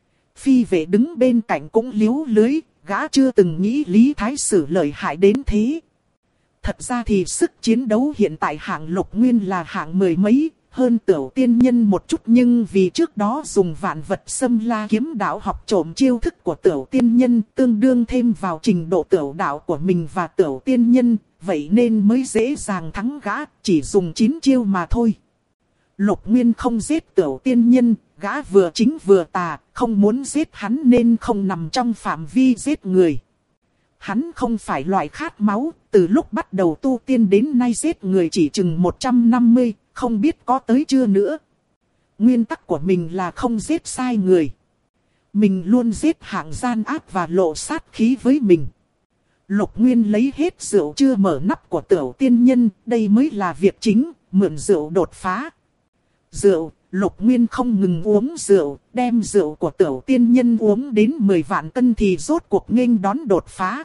Phi vệ đứng bên cạnh cũng liếu lưới, gã chưa từng nghĩ Lý Thái Sử lợi hại đến thế. Thật ra thì sức chiến đấu hiện tại hạng Lục Nguyên là hạng 10 mấy, hơn Tửu tiên nhân một chút, nhưng vì trước đó dùng vạn vật xâm la kiếm đạo học trộm chiêu thức của Tửu tiên nhân, tương đương thêm vào trình độ Tửu đạo của mình và Tửu tiên nhân, vậy nên mới dễ dàng thắng gã, chỉ dùng 9 chiêu mà thôi. Lục Nguyên không giết Tửu tiên nhân, gã vừa chính vừa tà, không muốn giết hắn nên không nằm trong phạm vi giết người. Hắn không phải loại khát máu, từ lúc bắt đầu tu tiên đến nay giết người chỉ chừng 150, không biết có tới chưa nữa. Nguyên tắc của mình là không giết sai người. Mình luôn giết hạng gian ác và lộ sát khí với mình. Lục Nguyên lấy hết rượu chưa mở nắp của Tiểu tiên nhân, đây mới là việc chính, mượn rượu đột phá. Rượu, Lục Nguyên không ngừng uống rượu, đem rượu của Tiểu tiên nhân uống đến 10 vạn cân thì rốt cuộc nghênh đón đột phá.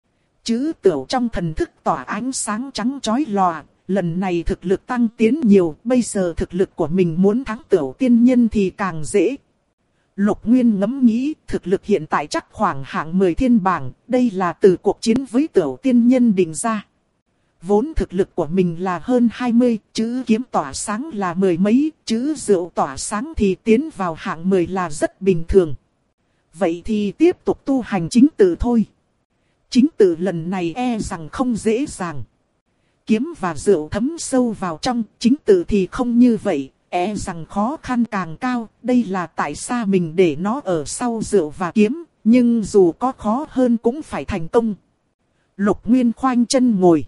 Chữ Tiểu trong thần thức tỏa ánh sáng trắng chói lòa, lần này thực lực tăng tiến nhiều, bây giờ thực lực của mình muốn thắng Tiểu tiên nhân thì càng dễ. Lục Nguyên ngẫm nghĩ, thực lực hiện tại chắc khoảng hạng 10 thiên bảng, đây là từ cuộc chiến với Tiểu tiên nhân định ra. Vốn thực lực của mình là hơn 20, chữ kiếm tỏa sáng là 10 mấy, chữ rượu tỏa sáng thì tiến vào hạng 10 là rất bình thường. Vậy thì tiếp tục tu hành chính tự thôi. Chính tự lần này e rằng không dễ dàng. Kiếm và rượu thấm sâu vào trong, chính tự thì không như vậy, e rằng khó khăn càng cao. Đây là tại sao mình để nó ở sau rượu và kiếm, nhưng dù có khó hơn cũng phải thành công. Lục Nguyên khoanh chân ngồi.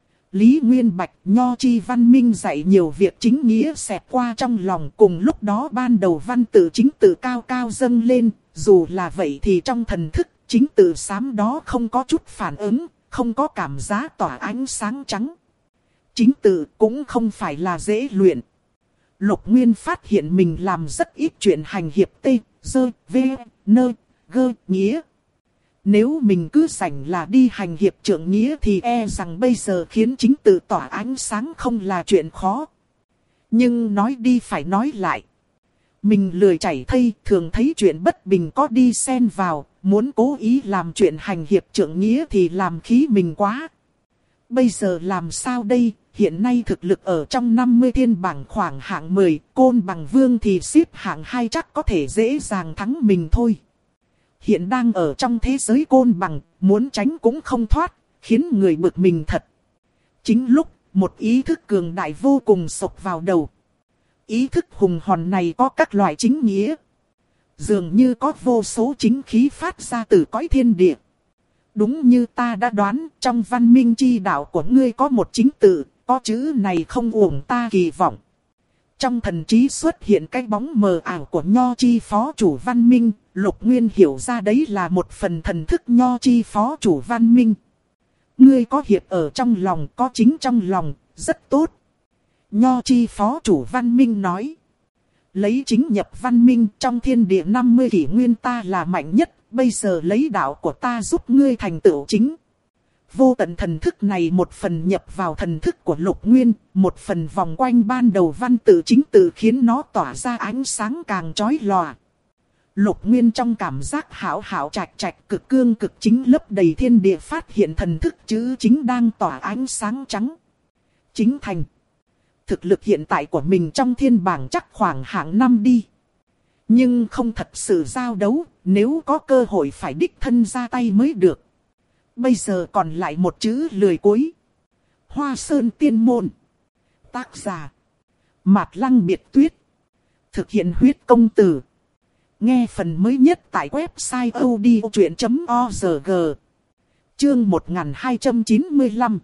Lý Nguyên Bạch, Nho Chi Văn Minh dạy nhiều việc chính nghĩa xẹt qua trong lòng, cùng lúc đó ban đầu văn tự chính tự cao cao dâng lên, dù là vậy thì trong thần thức, chính tự xám đó không có chút phản ứng, không có cảm giác tỏa ánh sáng trắng. Chính tự cũng không phải là dễ luyện. Lục Nguyên phát hiện mình làm rất ít chuyện hành hiệp tê, dơ, vê, nơ, gơ, nghĩa. Nếu mình cứ rảnh là đi hành hiệp trượng nghĩa thì e rằng bây giờ khiến chính tự tỏa ánh sáng không là chuyện khó. Nhưng nói đi phải nói lại. Mình lười chảy thây, thường thấy chuyện bất bình có đi xen vào, muốn cố ý làm chuyện hành hiệp trượng nghĩa thì làm khí mình quá. Bây giờ làm sao đây, hiện nay thực lực ở trong 50 thiên bảng khoảng hạng 10, Côn Bằng Vương thì xếp hạng 2 chắc có thể dễ dàng thắng mình thôi. Hiện đang ở trong thế giới côn bằng, muốn tránh cũng không thoát, khiến người bực mình thật. Chính lúc, một ý thức cường đại vô cùng sộc vào đầu. Ý thức hùng hồn này có các loại chính nghĩa. Dường như có vô số chính khí phát ra từ cõi thiên địa. Đúng như ta đã đoán, trong văn minh chi đạo của ngươi có một chính tự, có chữ này không uổng ta kỳ vọng. Trong thần trí xuất hiện cái bóng mờ ảo của Nho Chi phó chủ văn minh, Lục Nguyên hiểu ra đấy là một phần thần thức Nho Chi phó chủ văn minh. Ngươi có hiệp ở trong lòng, có chính trong lòng, rất tốt. Nho Chi phó chủ văn minh nói. Lấy chính nhập văn minh, trong thiên địa 50 kỷ nguyên ta là mạnh nhất, bây giờ lấy đạo của ta giúp ngươi thành tựu chính. Vô tận thần thức này một phần nhập vào thần thức của Lục Nguyên, một phần vòng quanh ban đầu văn tự chính tự khiến nó tỏa ra ánh sáng càng chói lòa. Lục Nguyên trong cảm giác hảo hảo trạch trạch cực cương cực chính lấp đầy thiên địa phát hiện thần thức chữ chính đang tỏa ánh sáng trắng. Chính thành. Thực lực hiện tại của mình trong thiên bảng chắc khoảng hạng 5 đi. Nhưng không thật sự giao đấu, nếu có cơ hội phải đích thân ra tay mới được. Bây giờ còn lại một chữ lười cuối. Hoa Sơn Tiên Môn. Tác giả. Mạt Lăng Biệt Tuyết. Thực hiện huyết công từ. Nghe phần mới nhất tại website odchuyện.org. Chương 1295.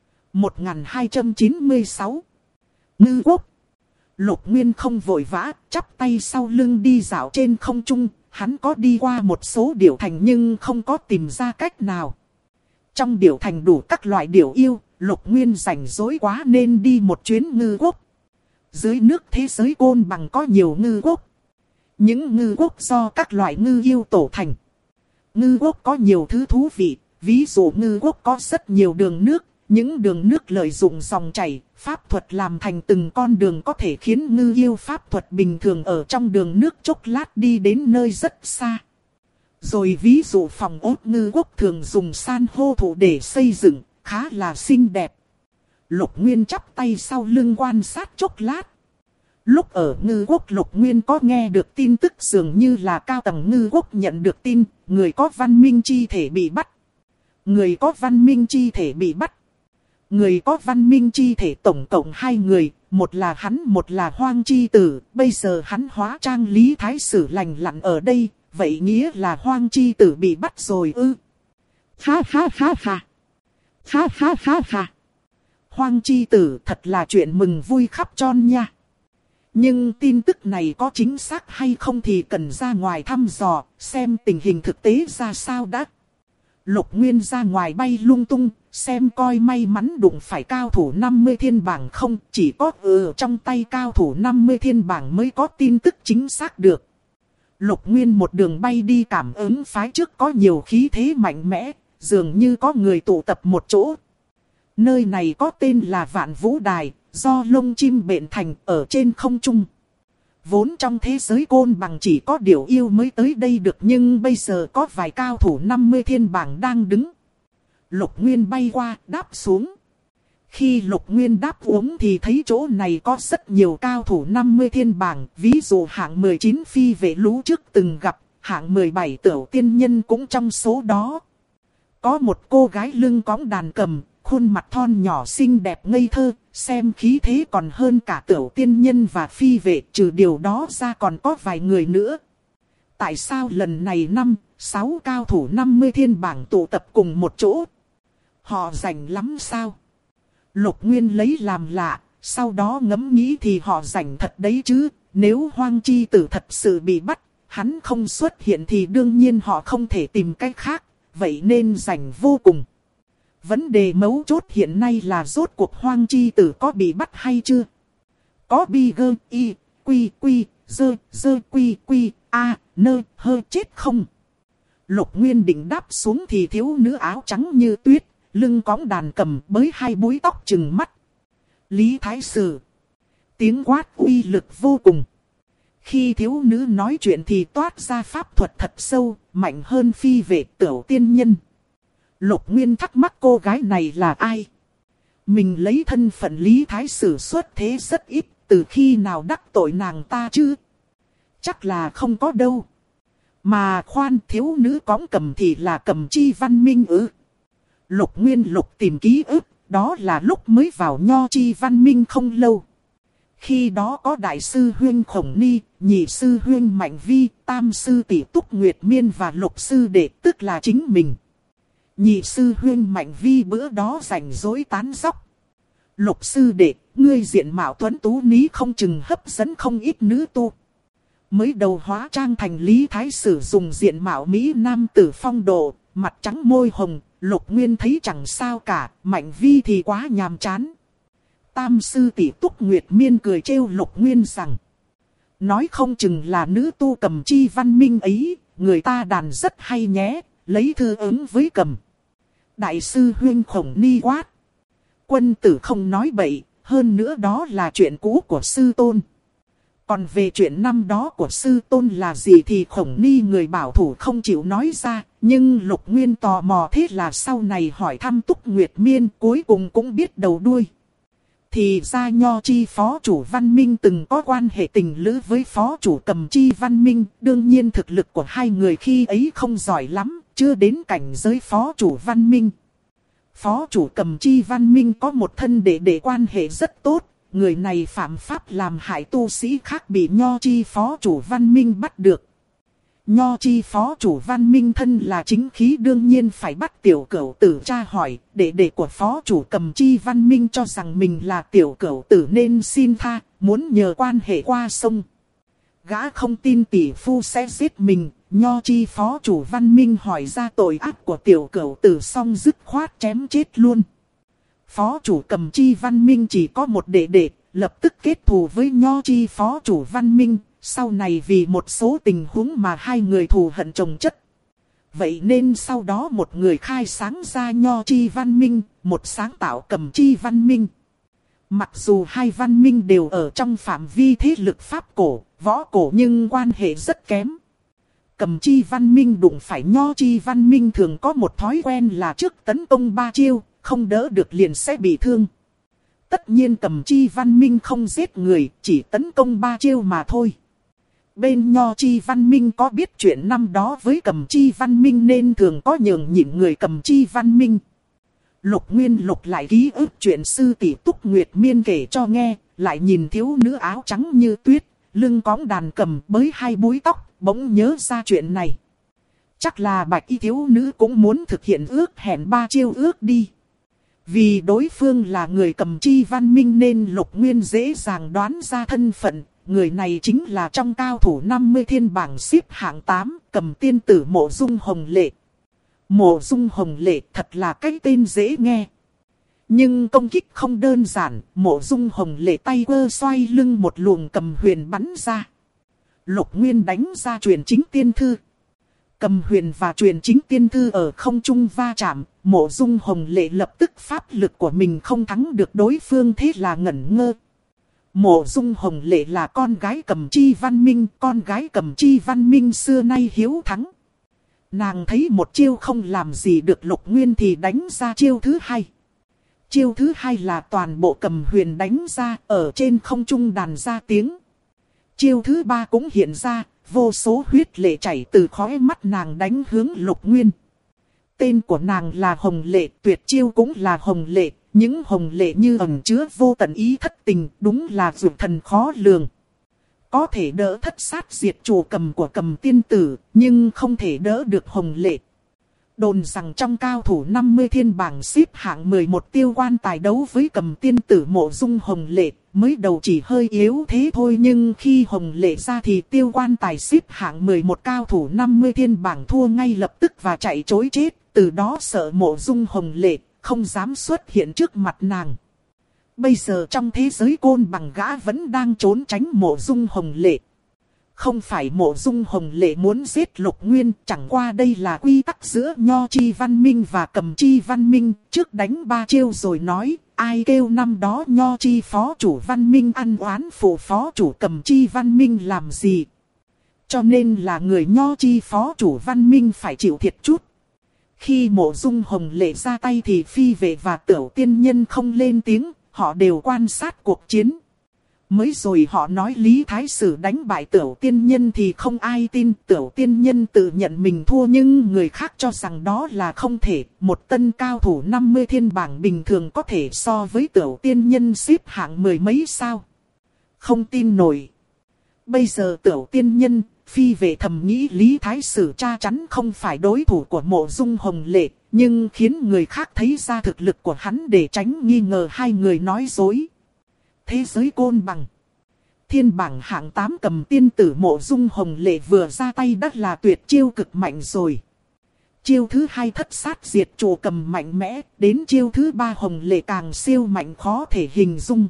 1296. Ngư Quốc. Lục Nguyên không vội vã, chắp tay sau lưng đi dạo trên không trung. Hắn có đi qua một số điểu thành nhưng không có tìm ra cách nào. Trong điểu thành đủ các loại điểu yêu, Lục Nguyên rảnh rỗi quá nên đi một chuyến Ngư Quốc. Dưới nước thế giới côn bằng có nhiều ngư quốc. Những ngư quốc do các loại ngư yêu tổ thành. Ngư quốc có nhiều thứ thú vị, ví dụ ngư quốc có rất nhiều đường nước. Những đường nước lợi dụng dòng chảy, pháp thuật làm thành từng con đường có thể khiến ngư yêu pháp thuật bình thường ở trong đường nước chốc lát đi đến nơi rất xa. Rồi ví dụ phòng ốt ngư quốc thường dùng san hô thụ để xây dựng, khá là xinh đẹp. Lục Nguyên chắp tay sau lưng quan sát chốc lát. Lúc ở ngư quốc Lục Nguyên có nghe được tin tức dường như là cao tầng ngư quốc nhận được tin, người có văn minh chi thể bị bắt. Người có văn minh chi thể bị bắt. Người có văn minh chi thể tổng cộng 2 người, một là hắn một là Hoang Chi Tử, bây giờ hắn hóa trang Lý Thái Sử lành lặn ở đây, vậy nghĩa là Hoang Chi Tử bị bắt rồi ư. Ha ha ha ha. Ha ha ha ha. Hoang Chi Tử thật là chuyện mừng vui khắp tròn nha. Nhưng tin tức này có chính xác hay không thì cần ra ngoài thăm dò, xem tình hình thực tế ra sao đã. Lục Nguyên ra ngoài bay lung tung, xem coi may mắn đụng phải cao thủ 50 thiên bảng không, chỉ có ở trong tay cao thủ 50 thiên bảng mới có tin tức chính xác được. Lục Nguyên một đường bay đi cảm ứng phái trước có nhiều khí thế mạnh mẽ, dường như có người tụ tập một chỗ. Nơi này có tên là Vạn Vũ Đài, do lông chim bện thành ở trên không trung. Vốn trong thế giới côn bằng chỉ có điểu yêu mới tới đây được, nhưng bây giờ có vài cao thủ 50 thiên bảng đang đứng. Lục Nguyên bay qua, đáp xuống. Khi Lục Nguyên đáp xuống thì thấy chỗ này có rất nhiều cao thủ 50 thiên bảng. Ví dụ hạng 19 phi vệ lũ trước từng gặp, hạng 17 Tửu tiên nhân cũng trong số đó. Có một cô gái lưng cõng đàn cầm, khuôn mặt thon nhỏ xinh đẹp ngây thơ, xem khí thế còn hơn cả Tửu tiên nhân và phi vệ, trừ điều đó ra còn có vài người nữa. Tại sao lần này 5-6 cao thủ 50 thiên bảng tụ tập cùng một chỗ? Họ rảnh lắm sao? Lục Nguyên lấy làm lạ, sau đó ngẫm nghĩ thì họ rảnh thật đấy chứ. Nếu Hoang Chi Tử thật sự bị bắt, hắn không xuất hiện thì đương nhiên họ không thể tìm cách khác, vậy nên rảnh vô cùng. Vấn đề mấu chốt hiện nay là rốt cuộc Hoang Chi Tử có bị bắt hay chưa? Có bi gơ y, quy quy, dơ quy quy, a, nơ, hơ chết không? Lục Nguyên định đáp xuống thì thiếu nữ áo trắng như tuyết, lưng cõng đàn cầm bới hai búi tóc trừng mắt. Lý Thái Sử. Tiếng quát uy lực vô cùng. Khi thiếu nữ nói chuyện thì toát ra pháp thuật thật sâu, mạnh hơn phi vệ Tửu tiên nhân. Lục Nguyên thắc mắc cô gái này là ai? Mình lấy thân phận Lý Thái Sử xuất thế rất ít, từ khi nào đắc tội nàng ta chứ? Chắc là không có đâu. Mà khoan, thiếu nữ cõng cầm thì là Cầm Chi Văn Minh ư? Lục Nguyên tìm ký ức, đó là lúc mới vào Nho Chi Văn Minh không lâu. Khi đó có đại sư huynh Khổng Ni, nhị sư huynh Mạnh Vi, tam sư tỷ Túc Nguyệt Miên và lục sư đệ tức là chính mình. Nhị sư huynh Mạnh Vi bữa đó rảnh rỗi tán dóc. Lục sư đệ, ngươi diện mạo tuấn tú ní không chừng hấp dẫn không ít nữ tu. Mới đầu hóa trang thành Lý Thái Sử dùng diện mạo Mỹ Nam tử phong độ, mặt trắng môi hồng. Lục Nguyên thấy chẳng sao cả, Mạnh Vi thì quá nhàm chán. Tam sư tỷ Túc Nguyệt Miên cười trêu Lục Nguyên rằng, nói không chừng là nữ tu Cầm Chi Văn Minh ấy, người ta đàn rất hay nhé, lấy thư ứng với cầm. Đại sư huynh Khổng Ni quát. Quân tử không nói bậy, hơn nữa đó là chuyện cũ của sư tôn. Còn về chuyện năm đó của sư tôn là gì thì Khổng Ni người bảo thủ không chịu nói ra. Nhưng Lục Nguyên tò mò thế là sau này hỏi thăm Túc Nguyệt Miên cuối cùng cũng biết đầu đuôi. Thì ra Nho Chi phó chủ Văn Minh từng có quan hệ tình lữ với phó chủ Cầm Chi Văn Minh. Đương nhiên thực lực của hai người khi ấy không giỏi lắm, chưa đến cảnh giới phó chủ Văn Minh. Phó chủ Cầm Chi Văn Minh có một thân đệ quan hệ rất tốt. Người này phạm pháp làm hại tu sĩ khác bị Nho Chi phó chủ Văn Minh bắt được. Nho Chi phó chủ Văn Minh thân là chính khí đương nhiên phải bắt tiểu cửu tử tra hỏi. Đệ của phó chủ Cầm Chi Văn Minh cho rằng mình là tiểu cửu tử nên xin tha, muốn nhờ quan hệ qua sông. Gã không tin tỷ phu sẽ giết mình. Nho Chi phó chủ Văn Minh hỏi ra tội ác của tiểu cửu tử xong dứt khoát chém chết luôn. Phó chủ Cầm Chi Văn Minh chỉ có một đệ, lập tức kết thù với Nho Chi phó chủ Văn Minh. Sau này vì một số tình huống mà hai người thù hận chồng chất. Vậy nên sau đó một người khai sáng ra Nho Chi Văn Minh, một sáng tạo Cầm Chi Văn Minh. Mặc dù hai văn minh đều ở trong phạm vi thế lực pháp cổ, võ cổ nhưng quan hệ rất kém. Cầm Chi Văn Minh đụng phải Nho Chi Văn Minh thường có một thói quen là trước tấn công 3 chiêu, không đỡ được liền sẽ bị thương. Tất nhiên Cầm Chi Văn Minh không giết người, chỉ tấn công 3 chiêu mà thôi. Bên Nho Chi Văn Minh có biết chuyện năm đó với Cầm Chi Văn Minh nên thường có nhường nhịn người Cầm Chi Văn Minh. Lục Nguyên lục lại ký ức chuyện sư tỷ Túc Nguyệt Miên kể cho nghe, lại nhìn thiếu nữ áo trắng như tuyết, lưng cõng đàn cầm bới hai búi tóc, bỗng nhớ ra chuyện này. Chắc là bạch y thiếu nữ cũng muốn thực hiện ước hẹn 3 chiêu ước đi. Vì đối phương là người Cầm Chi Văn Minh nên Lục Nguyên dễ dàng đoán ra thân phận. Người này chính là trong cao thủ 50 thiên bảng xếp hạng 8, Cầm tiên tử Mộ Dung Hồng Lệ. Mộ Dung Hồng Lệ thật là cái tên dễ nghe. Nhưng công kích không đơn giản, Mộ Dung Hồng Lệ tay quơ xoay lưng một luồng cầm huyền bắn ra. Lục Nguyên đánh ra truyền chính tiên thư. Cầm huyền và truyền chính tiên thư ở không trung va chạm, Mộ Dung Hồng Lệ lập tức pháp lực của mình không thắng được đối phương, thế là ngẩn ngơ. Mộ Dung Hồng Lệ là con gái Cầm Chi Văn Minh, con gái Cầm Chi Văn Minh xưa nay hiếu thắng. Nàng thấy một chiêu không làm gì được Lục Nguyên thì đánh ra chiêu thứ hai. Chiêu thứ hai là toàn bộ cầm huyền đánh ra, ở trên không trung đàn ra tiếng. Chiêu thứ ba cũng hiện ra, vô số huyết lệ chảy từ khóe mắt nàng đánh hướng Lục Nguyên. Tên của nàng là Hồng Lệ, tuyệt chiêu cũng là Hồng Lệ. Những hồng lệ như ẩn chứa vô tận ý thất tình, đúng là dược thần khó lường. Có thể đỡ thất sát diệt chủ cầm của Cầm tiên tử, nhưng không thể đỡ được hồng lệ. Đồn rằng trong cao thủ 50 thiên bảng xếp hạng 11 Tiêu Quan Tài đấu với Cầm tiên tử Mộ Dung Hồng Lệ, mới đầu chỉ hơi yếu thế thôi, nhưng khi Hồng Lệ ra thì Tiêu Quan Tài xếp hạng 11 cao thủ 50 thiên bảng thua ngay lập tức và chạy trối chết, từ đó sợ Mộ Dung Hồng Lệ, không dám xuất hiện trước mặt nàng. Bây giờ trong thế giới côn bằng, gã vẫn đang trốn tránh Mộ Dung Hồng Lệ. Không phải Mộ Dung Hồng Lệ muốn giết Lục Nguyên, chẳng qua đây là quy tắc giữa Nho Chi Văn Minh và Cầm Chi Văn Minh. Trước đánh 3 chiêu rồi nói, ai kêu năm đó Nho Chi Phó Chủ Văn Minh ăn oán phụ Phó Chủ Cầm Chi Văn Minh làm gì. Cho nên là người Nho Chi Phó Chủ Văn Minh phải chịu thiệt chút. Khi Mộ Dung Hồng Lệ ra tay thì Phi Vệ và Tửu Tiên Nhân không lên tiếng, họ đều quan sát cuộc chiến. Mới rồi họ nói Lý Thái Sử đánh bại Tửu Tiên Nhân thì không ai tin. Tửu Tiên Nhân tự nhận mình thua nhưng người khác cho rằng đó là không thể. Một tân cao thủ 50 thiên bảng bình thường có thể so với Tửu Tiên Nhân xếp hạng 10 mấy sao. Không tin nổi. Bây giờ Tửu Tiên Nhân, Phi Vệ thầm nghĩ Lý Thái Sử chắc chắn không phải đối thủ của Mộ Dung Hồng Lệ, nhưng khiến người khác thấy ra thực lực của hắn để tránh nghi ngờ hai người nói dối. Thế giới côn bằng. Thiên bảng hạng 8 Cầm tiên tử Mộ Dung Hồng Lệ vừa ra tay đã là tuyệt chiêu cực mạnh rồi. Chiêu thứ hai thất sát diệt chủ cầm mạnh mẽ, đến chiêu thứ ba Hồng Lệ càng siêu mạnh khó thể hình dung.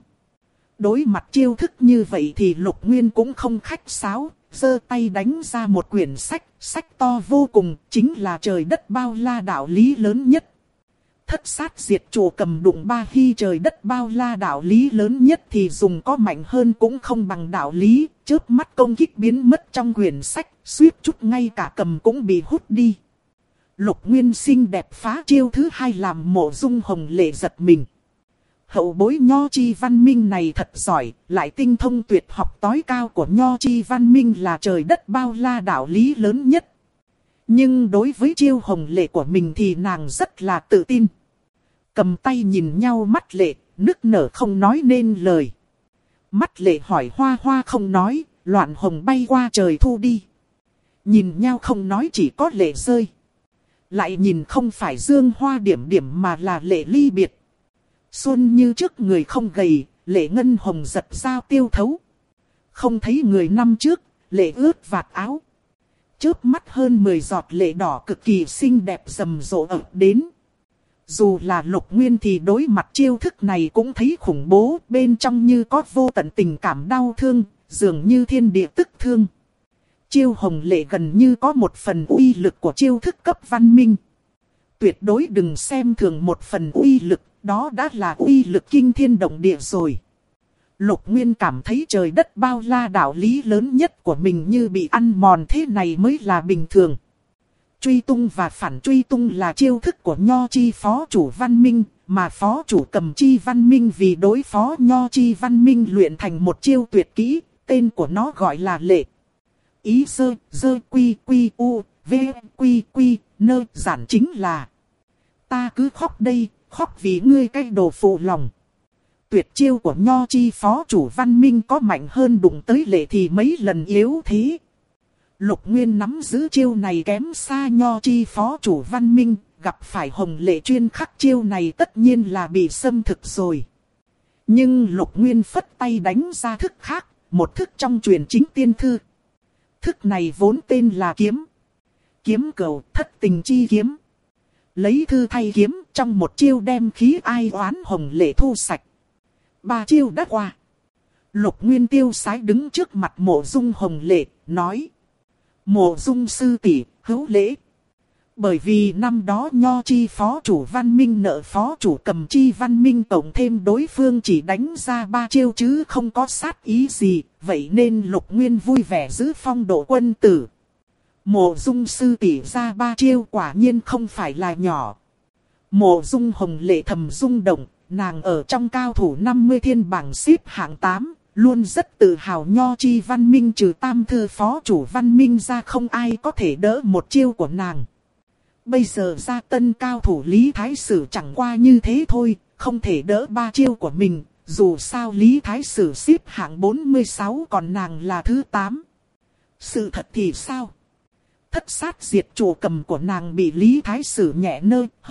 Đối mặt chiêu thức như vậy thì Lục Nguyên cũng không khách sáo, giơ tay đánh ra một quyển sách, sách to vô cùng, chính là Trời Đất Bao La đạo lý lớn nhất. Thất sát diệt chủ cầm đụng ba hy Trời Đất Bao La đạo lý lớn nhất thì dùng có mạnh hơn cũng không bằng đạo lý, chớp mắt công kích biến mất trong quyển sách, suýt chút ngay cả cầm cũng bị hút đi. Lục Nguyên xinh đẹp phá chiêu thứ hai làm Mộ Dung Hồng Lệ giật mình. Hậu bối Nho Chi Văn Minh này thật giỏi, lại tinh thông tuyệt học tối cao của Nho Chi Văn Minh là Trời Đất Bao La đạo lý lớn nhất. Nhưng đối với chiêu Hồng Lệ của mình thì nàng rất là tự tin. Cầm tay nhìn nhau mắt lệ, nức nở không nói nên lời. Mắt lệ hỏi hoa hoa không nói, loạn hồng bay qua trời thu đi. Nhìn nhau không nói chỉ có lệ rơi. Lại nhìn không phải dương hoa điểm điểm mà là lệ ly biệt. Xuân như trước người không gầy, lệ ngân hồng giật dao tiêu thấu. Không thấy người năm trước, lệ ướt vạt áo. Chớp mắt hơn 10 giọt lệ đỏ cực kỳ xinh đẹp rầm rộ ập đến. Dù là Lục Nguyên thì đối mặt chiêu thức này cũng thấy khủng bố, bên trong như có vô tận tình cảm đau thương, dường như thiên địa tức thương. Chiêu Hồng Lệ gần như có một phần uy lực của chiêu thức cấp văn minh. Tuyệt đối đừng xem thường một phần uy lực, đó đã là uy lực kinh thiên động địa rồi. Lục Nguyên cảm thấy Trời Đất Bao La đạo lý lớn nhất của mình như bị ăn mòn, thế này mới là bình thường. Truy tung và phản truy tung là chiêu thức của Nho Chi Phó Chủ Văn Minh, mà Phó Chủ Cầm Chi Văn Minh vì đối phó Nho Chi Văn Minh luyện thành một chiêu tuyệt kỹ, tên của nó gọi là lệ. Ý sơ, dơ quy quy u, v quy quy, nơ giản chính là: ta cứ khóc đây, khóc vì ngươi cái đồ phụ lòng. Tuyệt chiêu của Nho Chi Phó Chủ Văn Minh có mạnh hơn đụng tới lệ thì mấy lần yếu thế. Lục Nguyên nắm giữ chiêu này kém xa Nho Chi Phó Chủ Văn Minh, gặp phải Hồng Lệ chuyên khắc chiêu này tất nhiên là bị xâm thực rồi. Nhưng Lục Nguyên phất tay đánh ra thức khác, một thức trong truyền chính tiên thư. Thức này vốn tên là kiếm. Kiếm cầu thất tình chi kiếm. lấy thư thay kiếm, trong một chiêu đem khí ai oán hồng lệ thu sạch. 3 chiêu đã qua. Lục Nguyên tiêu sái đứng trước mặt Mộ Dung hồng lệ, nói: Mộ Dung sư tỷ, hữu lễ. Bởi vì năm đó Nho chi phó chủ Văn Minh nợ phó chủ Cầm chi Văn Minh tổng thêm đối phương chỉ đánh ra 3 chiêu chứ không có sát ý gì, vậy nên Lục Nguyên vui vẻ giữ phong độ quân tử. Mộ Dung sư tỷ ra 3 chiêu quả nhiên không phải là nhỏ. Mộ Dung hồng lệ thầm rung động, nàng ở trong cao thủ 50 thiên bảng xếp hạng 8, luôn rất tự hào Nho chi Văn Minh trừ tam thư phó chủ Văn Minh ra không ai có thể đỡ một chiêu của nàng. Bây giờ ra tân cao thủ Lý Thái Sử chẳng qua như thế thôi, không thể đỡ 3 chiêu của mình, dù sao Lý Thái Sử xếp hạng 46 còn nàng là thứ 8. Sự thật thì sao? Thất sát diệt chủ Cầm của nàng bị Lý Thái Sử nhẹ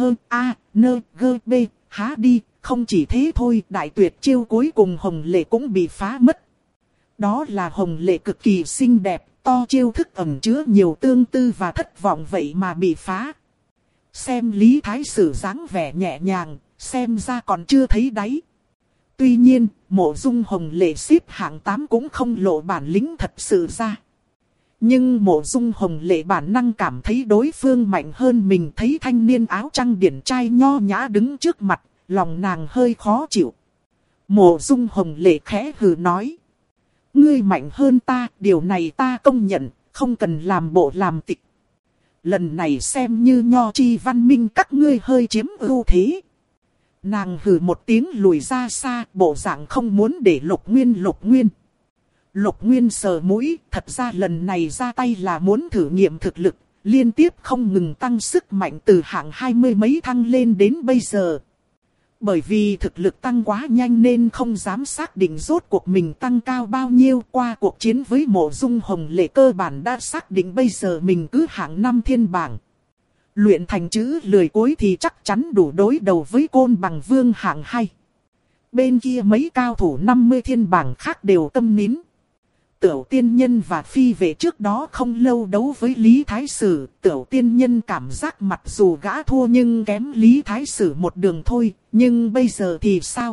há đi, không chỉ thế thôi, đại tuyệt chiêu cuối cùng Hồng Lệ cũng bị phá mất. Đó là Hồng Lệ cực kỳ xinh đẹp, to chiêu thức ẩn chứa nhiều tương tư và thất vọng vậy mà bị phá. Xem Lý Thái Sử dáng vẻ nhẹ nhàng, xem ra còn chưa thấy đáy. Tuy nhiên, Mộ Dung hồng lệ xếp hạng 8 cũng không lộ bản lĩnh thật sự ra. Nhưng Mộ Dung hồng lệ bản năng cảm thấy đối phương mạnh hơn mình, thấy thanh niên áo trăng điển trai nho nhã đứng trước mặt, lòng nàng hơi khó chịu. Mộ Dung hồng lệ khẽ hừ nói: Ngươi mạnh hơn ta, điều này ta công nhận, không cần làm bộ làm tịch. Lần này xem như Nho chi Văn Minh các ngươi hơi chiếm ưu thế. Nàng hừ một tiếng lùi ra xa, bộ dạng không muốn để Lục Nguyên. Lục Nguyên sờ mũi, thật ra lần này ra tay là muốn thử nghiệm thực lực, liên tiếp không ngừng tăng sức mạnh từ hạng 20 mấy thăng lên đến bây giờ. Bởi vì thực lực tăng quá nhanh nên không dám xác định rốt cuộc mình tăng cao bao nhiêu. Qua cuộc chiến với Mộ Dung hồng lệ cơ bản đã xác định bây giờ mình cứ hạng 5 thiên bảng. Luyện thành chữ lười cuối thì chắc chắn đủ đối đầu với Côn Bằng Vương hạng 2. Bên kia mấy cao thủ 50 thiên bảng khác đều câm nín. Tửu Tiên Nhân và Phi Vệ trước đó không lâu đấu với Lý Thái Sử. Tửu Tiên Nhân cảm giác mặc dù gã thua nhưng kém Lý Thái Sử một đường thôi. Nhưng bây giờ thì sao?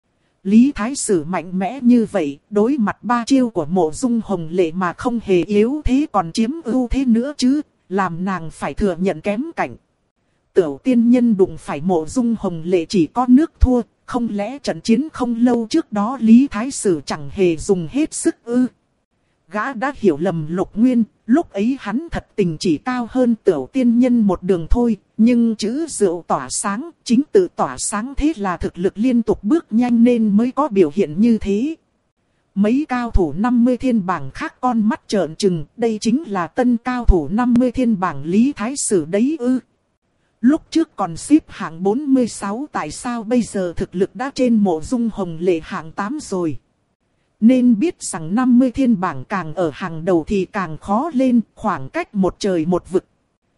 Lý Thái Sử mạnh mẽ như vậy, đối mặt 3 chiêu của Mộ Dung hồng lệ mà không hề yếu thế còn chiếm ưu thế nữa chứ, làm nàng phải thừa nhận kém cạnh. Tửu Tiên Nhân đụng phải Mộ Dung hồng lệ chỉ có nước thua, không lẽ trận chiến không lâu trước đó Lý Thái Sử chẳng hề dùng hết sức ư? Gã đã hiểu lầm Lục Nguyên, lúc ấy hắn thật tình chỉ cao hơn Tửu Tiên Nhân một đường thôi, nhưng chữ rượu tỏa sáng, chính tự tỏa sáng thế là thực lực liên tục bước nhanh nên mới có biểu hiện như thế. Mấy cao thủ 50 thiên bảng khác con mắt trợn trừng, đây chính là tân cao thủ 50 thiên bảng Lý Thái Sử đấy ư. Lúc trước còn xếp hạng 46 tại sao bây giờ thực lực đã trên Mộ Dung hồng lệ hạng 8 rồi. Nên biết rằng 50 thiên bảng càng ở hàng đầu thì càng khó lên, khoảng cách một trời một vực.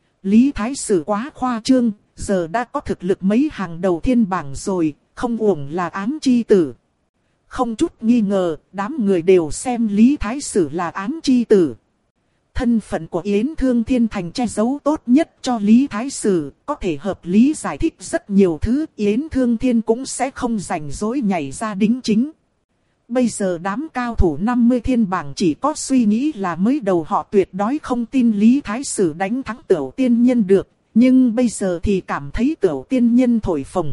Lý Thái Sử quá khoa trương, giờ đã có thực lực mấy hàng đầu thiên bảng rồi, không uổng là ám chi tử. Không chút nghi ngờ, đám người đều xem Lý Thái Sử là ám chi tử. Thân phận của Yến Thương Thiên Thành che giấu tốt nhất cho Lý Thái Sử, có thể hợp lý giải thích rất nhiều thứ, Yến Thương Thiên cũng sẽ không rảnh rỗi nhảy ra đính chính. Bây giờ đám cao thủ 50 thiên bảng chỉ có suy nghĩ là mới đầu họ tuyệt đối không tin Lý Thái Sử đánh thắng Tửu Tiên Nhân được, nhưng bây giờ thì cảm thấy Tửu Tiên Nhân thổi phồng.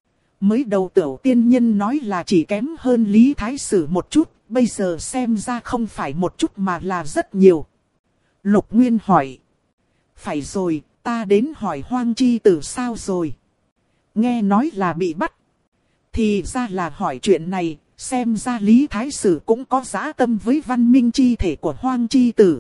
Mới đầu Tửu Tiên Nhân nói là chỉ kém hơn Lý Thái Sử một chút, bây giờ xem ra không phải một chút mà là rất nhiều. Lục Nguyên hỏi: Phải rồi, ta đến hỏi Hoang Chi Tử sao rồi? Nghe nói là bị bắt. Thì ra là hỏi chuyện này. Xem ra Lý Thái Sử cũng có dã tâm với văn minh chi thể của Hoang Chi Tử.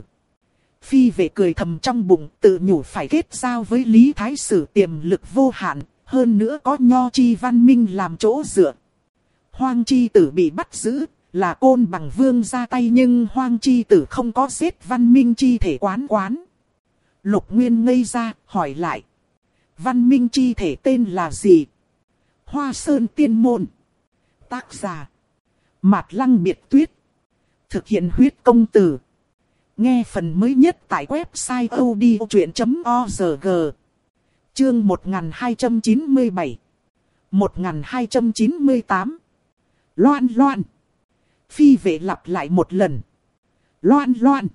Phi Vệ cười thầm trong bụng, tự nhủ phải kết giao với Lý Thái Sử tiềm lực vô hạn, hơn nữa có Nho chi Văn Minh làm chỗ dựa. Hoang Chi Tử bị bắt giữ, là Côn Bằng Vương ra tay nhưng Hoang Chi Tử không có giết văn minh chi thể quán. Lục Nguyên ngây ra, hỏi lại: Văn minh chi thể tên là gì? Hoa Sơn Tiên Môn. Tác giả: Mạt Lăng Biệt Tuyết. Thực hiện huyết công từ. Nghe phần mới nhất tại website odchuyện.org. Chương 1297. 1298. Loan loan. Phi vệ lặp lại một lần. Loan loan.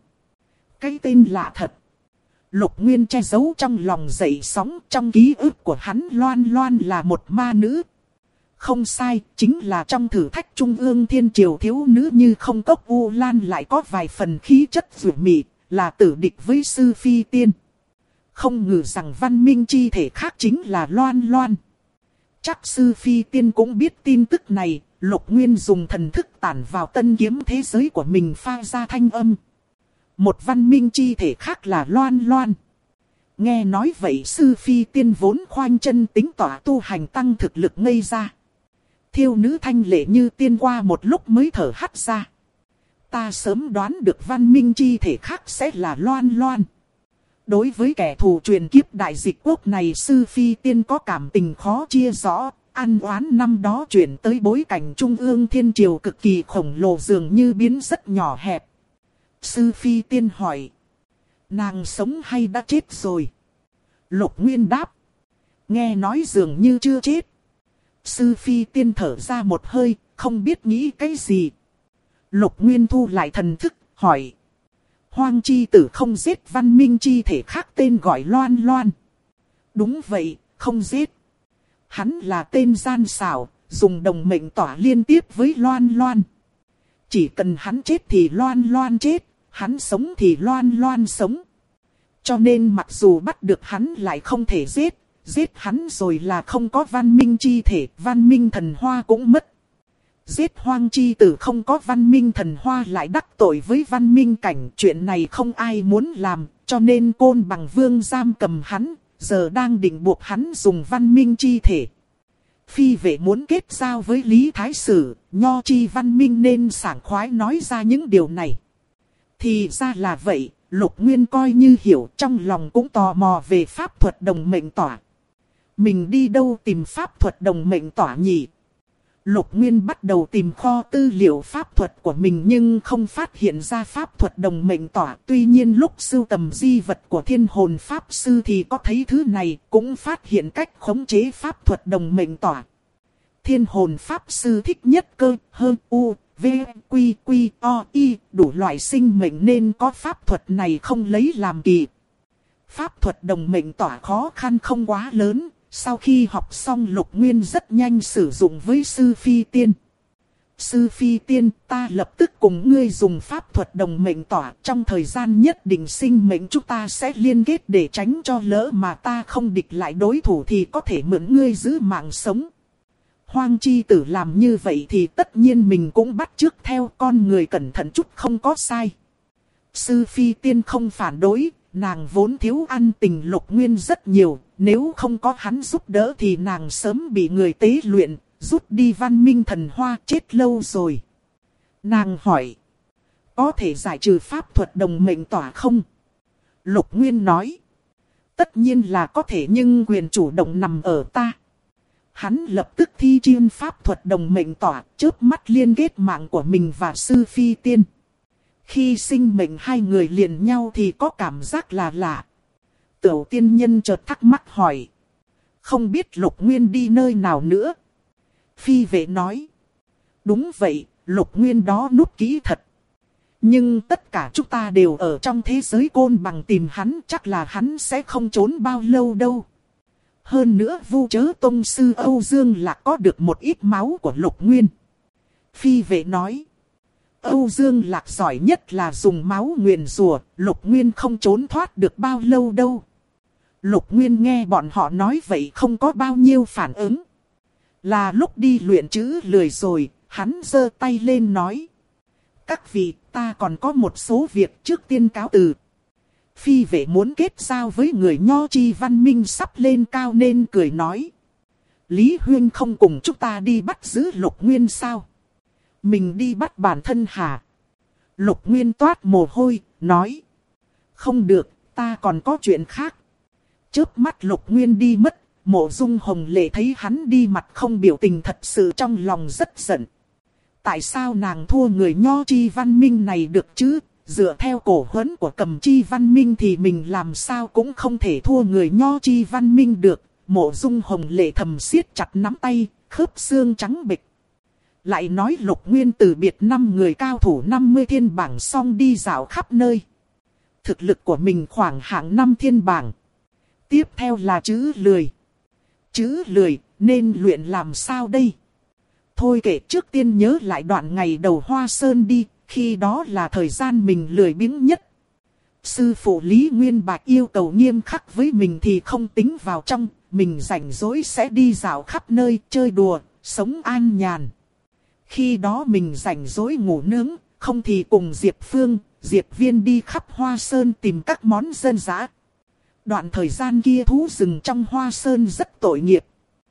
Cái tên lạ thật. Lục Nguyên che giấu trong lòng dậy sóng, trong ký ức của hắn Loan loan là một ma nữ. Không sai, chính là trong thử thách trung ương thiên triều thiếu nữ như không cốc U Lan lại có vài phần khí chất vũ mị, là tử địch với sư phi tiên. Không ngờ rằng văn minh chi thể khác chính là Loan loan. Chắc sư phi tiên cũng biết tin tức này, Lục Nguyên dùng thần thức tản vào tân kiếm thế giới của mình pha ra thanh âm. Một văn minh chi thể khác là Loan loan. Nghe nói vậy sư phi tiên vốn khoanh chân tính tỏa tu hành tăng thực lực ngây ra. Thiêu nữ thanh lệ như tiên qua một lúc mới thở hắt ra. Ta sớm đoán được văn minh chi thể khác sẽ là Loan loan. Đối với kẻ thù truyền kiếp đại dịch quốc này sư phi tiên có cảm tình khó chia rõ. Ăn oán năm đó chuyển tới bối cảnh trung ương thiên triều cực kỳ khổng lồ dường như biến rất nhỏ hẹp. Sư phi tiên hỏi. Nàng sống hay đã chết rồi? Lục Nguyên đáp. Nghe nói dường như chưa chết. Sư phi tiên thở ra một hơi, không biết nghĩ cái gì. Lục Nguyên thu lại thần thức, hỏi. Hoang chi tử không giết văn minh chi thể khác tên gọi Loan loan. Đúng vậy, không giết. Hắn là tên gian xảo, dùng đồng mệnh tỏa liên tiếp với Loan loan. Chỉ cần hắn chết thì Loan loan chết, hắn sống thì Loan loan sống. Cho nên mặc dù bắt được hắn lại không thể giết, giết hắn rồi là không có văn minh chi thể, văn minh thần hoa cũng mất. Giết hoang chi tử không có văn minh thần hoa lại đắc tội với văn minh cảnh, chuyện này không ai muốn làm, cho nên Côn Bằng Vương giam cầm hắn, giờ đang định buộc hắn dùng văn minh chi thể. Phi vệ muốn kết giao với Lý Thái Sử, nho chi văn minh nên sảng khoái nói ra những điều này. Thì ra là vậy, Lục Nguyên coi như hiểu, trong lòng cũng tò mò về pháp thuật đồng mệnh tỏa. Mình đi đâu tìm pháp thuật đồng mệnh tỏa nhỉ? Lục Nguyên bắt đầu tìm kho tư liệu pháp thuật của mình nhưng không phát hiện ra pháp thuật đồng mệnh tỏa. Tuy nhiên lúc sưu tầm di vật của thiên hồn pháp sư thì có thấy thứ này, cũng phát hiện cách khống chế pháp thuật đồng mệnh tỏa. Thiên hồn pháp sư thích nhất cơ, hơn u, v, quy, quy, o, y, đủ loại sinh mệnh nên có pháp thuật này không lấy làm kỳ. Pháp thuật đồng mệnh tỏa khó khăn không quá lớn. Sau khi học xong Lục Nguyên rất nhanh sử dụng với sư phi tiên. Sư phi tiên, ta lập tức cùng ngươi dùng pháp thuật đồng mệnh tỏa. Trong thời gian nhất định sinh mệnh chúng ta sẽ liên kết để tránh cho lỡ mà ta không địch lại đối thủ thì có thể mượn ngươi giữ mạng sống. Hoang chi tử làm như vậy thì tất nhiên mình cũng bắt chước theo, con người cẩn thận chút không có sai. Sư phi tiên không phản đối, nàng vốn thiếu ăn tình Lục Nguyên rất nhiều. Nếu không có hắn giúp đỡ thì nàng sớm bị người tế luyện, rút đi văn minh thần hoa chết lâu rồi. Nàng hỏi. Có thể giải trừ pháp thuật đồng mệnh tỏa không? Lục Nguyên nói. Tất nhiên là có thể nhưng quyền chủ động nằm ở ta. Hắn lập tức thi triển pháp thuật đồng mệnh tỏa, chớp mắt liên kết mạng của mình và sư phi tiên. Khi sinh mệnh hai người liền nhau thì có cảm giác là lạ. Tiểu tiên nhân chợt thắc mắc hỏi. Không biết Lục Nguyên đi nơi nào nữa? Phi vệ nói. Đúng vậy, Lục Nguyên đó núp kỹ thật. Nhưng tất cả chúng ta đều ở trong thế giới Côn Bằng tìm hắn, chắc là hắn sẽ không trốn bao lâu đâu. Hơn nữa Vu Chớ Tông sư Âu Dương Lạc có được một ít máu của Lục Nguyên. Phi vệ nói. Âu Dương Lạc giỏi nhất là dùng máu nguyền rủa, Lục Nguyên không trốn thoát được bao lâu đâu. Lục Nguyên nghe bọn họ nói vậy không có bao nhiêu phản ứng. Là lúc đi luyện chữ lười rồi, hắn giơ tay lên nói. Các vị, ta còn có một số việc trước tiên cáo từ. Phi vệ muốn kết giao với người nho chi văn minh sắp lên cao nên cười nói. Lý Huyên không cùng chúng ta đi bắt giữ Lục Nguyên sao? Mình đi bắt bản thân hả? Lục Nguyên toát mồ hôi, nói. Không được, ta còn có chuyện khác. Chớp mắt Lục Nguyên đi mất, Mộ Dung Hồng Lệ thấy hắn đi mặt không biểu tình thật sự trong lòng rất giận. Tại sao nàng thua người nho chi văn minh này được chứ? dựa theo cổ huấn của Cầm Chi Văn Minh thì mình làm sao cũng không thể thua người Nho Chi Văn Minh được. Mộ Dung Hồng Lệ thầm siết chặt nắm tay, khớp xương trắng bệch. Lại nói Lục Nguyên từ biệt 5 người cao thủ 50 thiên bảng xong đi dạo khắp nơi. Thực lực của mình khoảng hạng 5 thiên bảng. Tiếp theo là chữ lười. Chữ lười nên luyện làm sao đây? Thôi kệ, trước tiên nhớ lại đoạn ngày đầu Hoa Sơn đi, khi đó là thời gian mình lười biếng nhất. Sư phụ Lý Nguyên Bạch yêu cầu nghiêm khắc với mình thì không tính vào trong, mình rảnh rỗi sẽ đi dạo khắp nơi chơi đùa, sống an nhàn. Khi đó mình rảnh rỗi ngủ nướng, không thì cùng Diệp Phương, Diệp Viên đi khắp Hoa Sơn tìm các món dân dã. Đoạn thời gian kia thú rừng trong Hoa Sơn rất tội nghiệp.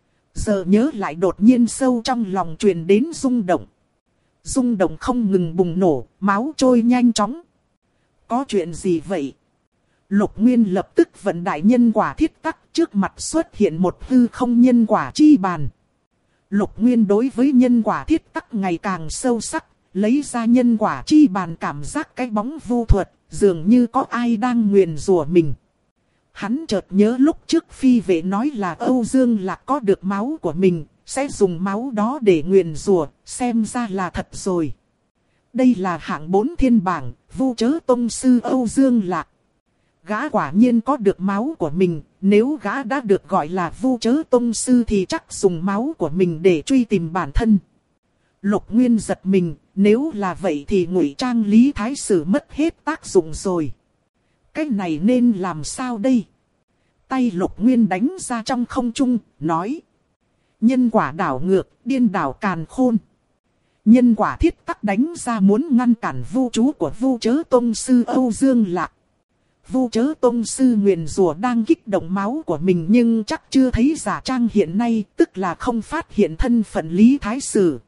Giờ nhớ lại đột nhiên sâu trong lòng truyền đến rung động. Rung động không ngừng bùng nổ, máu trôi nhanh chóng. Có chuyện gì vậy? Lục Nguyên lập tức vận đại nhân quả thiết tắc, trước mặt xuất hiện một hư không nhân quả chi bàn. Lục Nguyên đối với nhân quả thiết tắc ngày càng sâu sắc, lấy ra nhân quả chi bàn cảm giác cái bóng vu thuật, dường như có ai đang nguyền rủa mình. Hắn chợt nhớ lúc trước phi vệ nói là Âu Dương Lạc có được máu của mình, sẽ dùng máu đó để nguyền rủa, xem ra là thật rồi. Đây là hạng 4 thiên bảng, Vu Chớ Tông Sư Âu Dương Lạc. Gã quả nhiên có được máu của mình, nếu gã đã được gọi là Vu Chớ Tông Sư thì chắc dùng máu của mình để truy tìm bản thân. Lục Nguyên giật mình, nếu là vậy thì ngụy trang Lý Thái Sử mất hết tác dụng rồi. Cái này nên làm sao đây? Tay Lục Nguyên đánh ra trong không trung, nói. Nhân quả đảo ngược, điên đảo càn khôn. Nhân quả thiết tắc đánh ra muốn ngăn cản vu chú của Vu Chớ Tông Sư Âu Dương Lạc. Vu Chớ Tông Sư nguyền rủa đang kích động máu của mình nhưng chắc chưa thấy giả trang hiện nay, tức là không phát hiện thân phận Lý Thái Sử.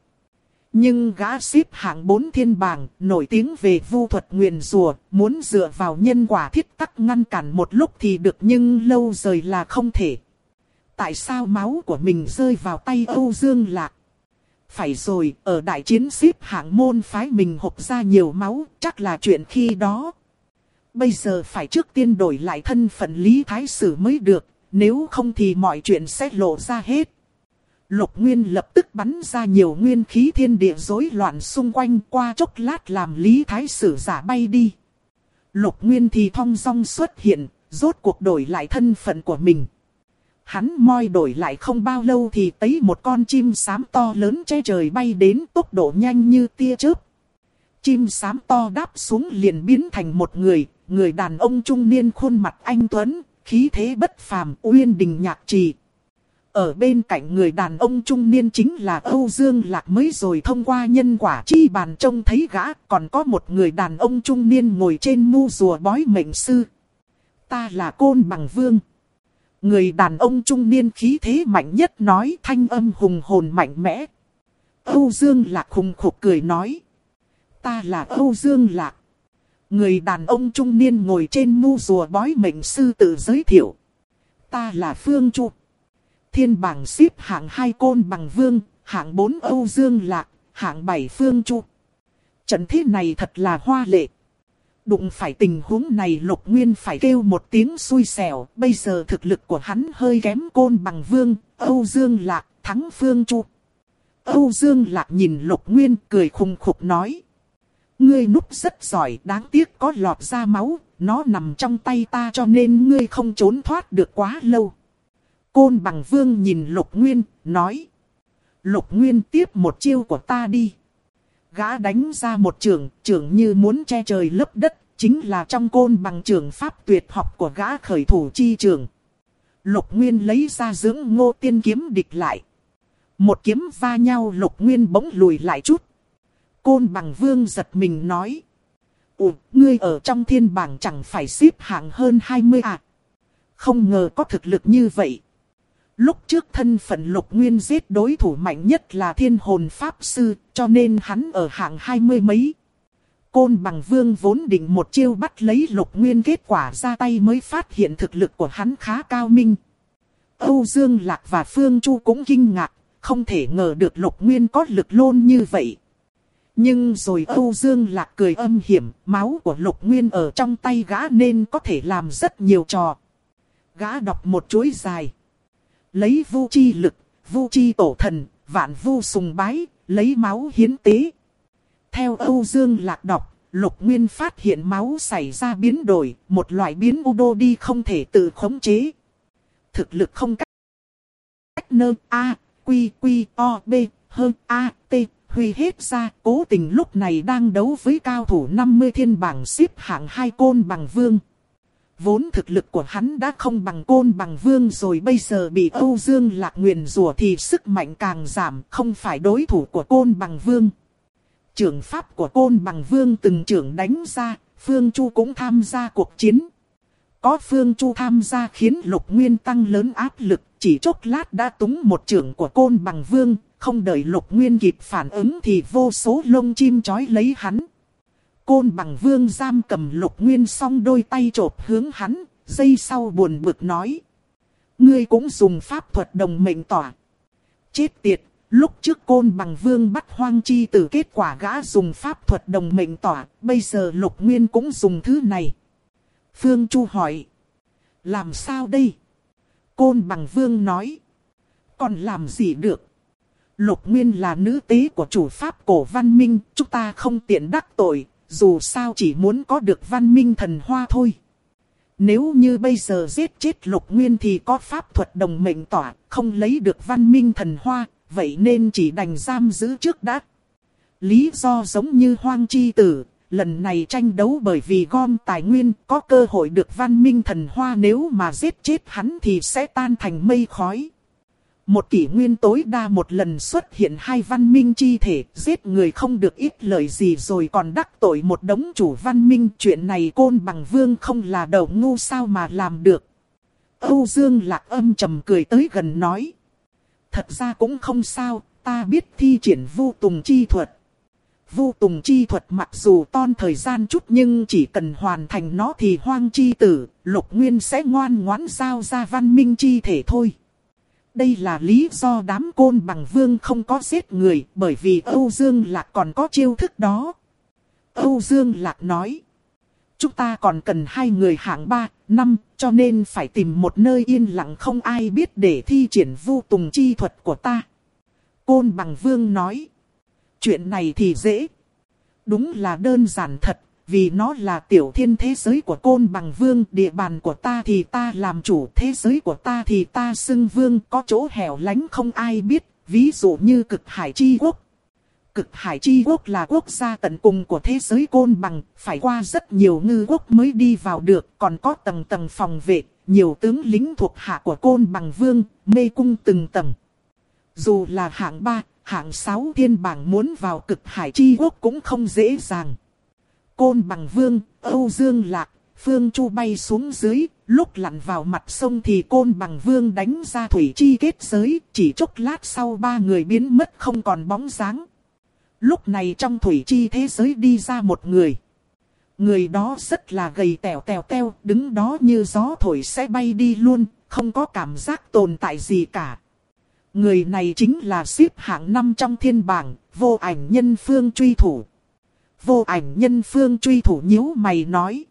Nhưng gã xếp hạng 4 thiên bảng, nổi tiếng về vu thuật nguyền rủa, muốn dựa vào nhân quả thiết tắc ngăn cản một lúc thì được nhưng lâu rồi là không thể. Tại sao máu của mình rơi vào tay Âu Dương Lạc? Phải rồi, ở đại chiến xếp hạng môn phái mình hộc ra nhiều máu, chắc là chuyện khi đó. Bây giờ phải trước tiên đổi lại thân phận Lý Thái Sử mới được, nếu không thì mọi chuyện sẽ lộ ra hết. Lục Nguyên lập tức bắn ra nhiều nguyên khí thiên địa rối loạn xung quanh, qua chốc lát làm Lý Thái Sử giả bay đi. Lục Nguyên thì thong dong xuất hiện, rốt cuộc đổi lại thân phận của mình. Hắn moi đổi lại không bao lâu thì thấy một con chim xám to lớn che trời bay đến, tốc độ nhanh như tia chớp. Chim xám to đáp xuống liền biến thành một người đàn ông trung niên khuôn mặt anh tuấn, khí thế bất phàm, Uyên Đình Nhạc Trì. Ở bên cạnh người đàn ông trung niên chính là Âu Dương Lạc, mới rồi thông qua nhân quả chi bàn trông thấy gã, còn có một người đàn ông trung niên ngồi trên mu rùa bói mệnh sư. Ta là Côn Bằng Vương. Người đàn ông trung niên khí thế mạnh nhất nói, thanh âm hùng hồn mạnh mẽ. Âu Dương Lạc hùng khục cười nói. Ta là Âu Dương Lạc. Người đàn ông trung niên ngồi trên mu rùa bói mệnh sư tự giới thiệu. Ta là Phương Chu. Thiên bảng xếp hạng 2 Côn Bằng Vương, hạng 4 Âu Dương Lạc, hạng 7 Phương Chu. Trận thế này thật là hoa lệ. Đụng phải tình huống này Lục Nguyên phải kêu một tiếng xui xẻo. Bây giờ thực lực của hắn hơi kém Côn Bằng Vương, Âu Dương Lạc, thắng Phương Chu. Âu Dương Lạc nhìn Lục Nguyên cười khùng khục nói. Ngươi núp rất giỏi, đáng tiếc có lọt ra máu, nó nằm trong tay ta cho nên ngươi không trốn thoát được quá lâu. Côn Bằng Vương nhìn Lục Nguyên, nói. Lục Nguyên tiếp một chiêu của ta đi. Gã đánh ra một chưởng như muốn che trời lấp đất, chính là trong Côn Bằng chưởng pháp tuyệt học của gã khởi thủ chi chưởng. Lục Nguyên lấy ra Dưỡng Ngô Tiên kiếm địch lại. Một kiếm va nhau, Lục Nguyên bỗng lùi lại chút. Côn Bằng Vương giật mình nói. Ủa, ngươi ở trong thiên bảng chẳng phải xếp hạng hơn 20 à? Không ngờ có thực lực như vậy. Lúc trước thân phận Lục Nguyên giết đối thủ mạnh nhất là Thiên Hồn Pháp Sư, cho nên hắn ở hạng 20 mấy. Côn Bằng Vương vốn định một chiêu bắt lấy Lục Nguyên, kết quả ra tay mới phát hiện thực lực của hắn khá cao minh. Âu Dương Lạc và Phương Chu cũng kinh ngạc, không thể ngờ được Lục Nguyên có lực lôn như vậy. Nhưng rồi Âu Dương Lạc cười âm hiểm, máu của Lục Nguyên ở trong tay gã nên có thể làm rất nhiều trò. Gã đọc một chuỗi dài. Lấy vu chi lực, vu chi tổ thần, vạn vu sùng bái, lấy máu hiến tế. Theo Âu Dương Lạc đọc, Lục Nguyên phát hiện máu xảy ra biến đổi, một loại biến Udo đi không thể tự khống chế. Thực lực không cách nơ A, Quy, Quy, O, B, hơn A, T, huy hết ra. Cố tình lúc này đang đấu với cao thủ 50 thiên bảng xếp hạng 2 Côn Bằng Vương. Vốn thực lực của hắn đã không bằng Côn Bằng Vương rồi, bây giờ bị Âu Dương Lạc nguyền rủa thì sức mạnh càng giảm, không phải đối thủ của Côn Bằng Vương. Trưởng pháp của Côn Bằng Vương từng trưởng đánh ra, Phương Chu cũng tham gia cuộc chiến. Có Phương Chu tham gia khiến Lục Nguyên tăng lớn áp lực, chỉ chốc lát đã túng một trưởng của Côn Bằng Vương, không đợi Lục Nguyên kịp phản ứng thì vô số lông chim trói lấy hắn. Côn Bằng Vương giam cầm Lục Nguyên xong đôi tay chộp hướng hắn, giây sau buồn bực nói. Ngươi cũng dùng pháp thuật đồng mệnh tỏa. Chết tiệt, lúc trước Côn Bằng Vương bắt Hoang Chi Tử kết quả gã dùng pháp thuật đồng mệnh tỏa, bây giờ Lục Nguyên cũng dùng thứ này. Phương Chu hỏi. Làm sao đây? Côn Bằng Vương nói. Còn làm gì được? Lục Nguyên là nữ tế của chủ pháp cổ văn minh, chúng ta không tiện đắc tội, dù sao chỉ muốn có được văn minh thần hoa thôi. Nếu như bây giờ giết chết Lục Nguyên thì có pháp thuật đồng mệnh tỏa, không lấy được văn minh thần hoa, vậy nên chỉ đành giam giữ trước đã. Lý do giống như Hoang Chi Tử, lần này tranh đấu bởi vì gom tài nguyên, có cơ hội được văn minh thần hoa, nếu mà giết chết hắn thì sẽ tan thành mây khói. Một kỷ nguyên tối đa một lần xuất hiện 2 văn minh chi thể, giết người không được ít lời gì rồi còn đắc tội một đống chủ văn minh. Chuyện này Côn Bằng Vương không là đầu ngu sao mà làm được. Âu Dương Lạc âm trầm cười tới gần nói. Thật ra cũng không sao, ta biết thi triển vu tùng chi thuật. Vu tùng chi thuật mặc dù tốn thời gian chút nhưng chỉ cần hoàn thành nó thì Hoang Chi Tử, Lục Nguyên sẽ ngoan ngoãn giao ra văn minh chi thể thôi. Đây là lý do đám Côn Bằng Vương không có giết người, bởi vì Âu Dương Lạc còn có chiêu thức đó. Âu Dương Lạc nói. Chúng ta còn cần 2 người hạng 3, 5, cho nên phải tìm một nơi yên lặng không ai biết để thi triển vu tùng chi thuật của ta. Côn Bằng Vương nói. Chuyện này thì dễ. Đúng là đơn giản thật, vì nó là tiểu thiên thế giới của Côn Bằng Vương, địa bàn của ta thì ta làm chủ, thế giới của ta thì ta xưng vương, có chỗ hẻo lánh không ai biết, ví dụ như Cực Hải Chi Quốc. Cực Hải Chi Quốc là quốc gia tận cùng của thế giới Côn Bằng, phải qua rất nhiều ngư quốc mới đi vào được, còn có tầng tầng phòng vệ, nhiều tướng lính thuộc hạ của Côn Bằng Vương, mê cung từng tầng. Dù là hạng 3, hạng 6 thiên bảng muốn vào Cực Hải Chi Quốc cũng không dễ dàng. Côn Bằng Vương, Âu Dương Lạc, Phương Chu bay xuống dưới, lúc lặn vào mặt sông thì Côn Bằng Vương đánh ra thủy chi kết giới, chỉ chốc lát sau 3 người biến mất không còn bóng dáng. Lúc này trong thủy chi thế giới đi ra một người. Người đó rất là gầy teo, đứng đó như gió thổi sẽ bay đi luôn, không có cảm giác tồn tại gì cả. Người này chính là xếp hạng 5 trong thiên bảng, Vô Ảnh Nhân Phương truy thủ. Vô Ảnh Nhân Phương truy thủ nhíu mày nói.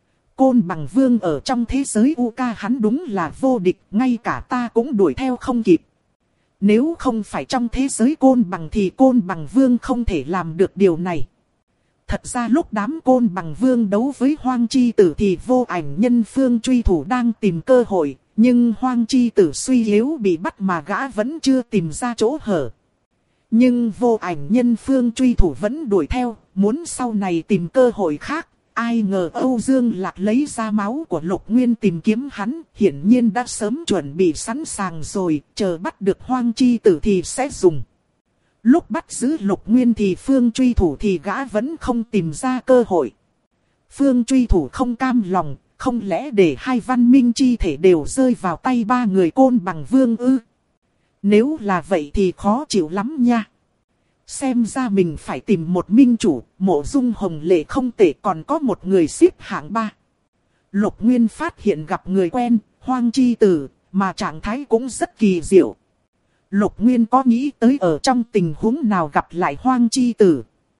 Côn Bằng Vương ở trong thế giới UK hắn đúng là vô địch, ngay cả ta cũng đuổi theo không kịp. Nếu không phải trong thế giới Côn Bằng thì Côn Bằng Vương không thể làm được điều này. Thật ra lúc đám Côn Bằng Vương đấu với Hoang Chi Tử thì Vô Ảnh Nhân Phương truy thủ đang tìm cơ hội, nhưng Hoang Chi Tử suy yếu bị bắt mà gã vẫn chưa tìm ra chỗ hở. Nhưng Vô Ảnh Nhân Phương truy thủ vẫn đuổi theo, muốn sau này tìm cơ hội khác. Ai ngờ Âu Dương Lạc lấy ra máu của Lục Nguyên tìm kiếm hắn, hiển nhiên đã sớm chuẩn bị sẵn sàng rồi, chờ bắt được Hoang Chi Tử thì sẽ dùng. Lúc bắt giữ Lục Nguyên thì Phương truy thủ thì gã vẫn không tìm ra cơ hội. Phương truy thủ không cam lòng, không lẽ để 2 văn minh chi thể đều rơi vào tay 3 người Côn Bằng Vương ư? Nếu là vậy thì khó chịu lắm nha. Xem ra mình phải tìm một minh chủ, Mộ Dung Hồng Lệ không tệ, còn có một người xếp hạng 3. Lục Nguyên phát hiện gặp người quen, Hoang Chi Tử, mà trạng thái cũng rất kỳ diệu. Lục Nguyên có nghĩ tới ở trong tình huống nào gặp lại Hoang Chi Tử.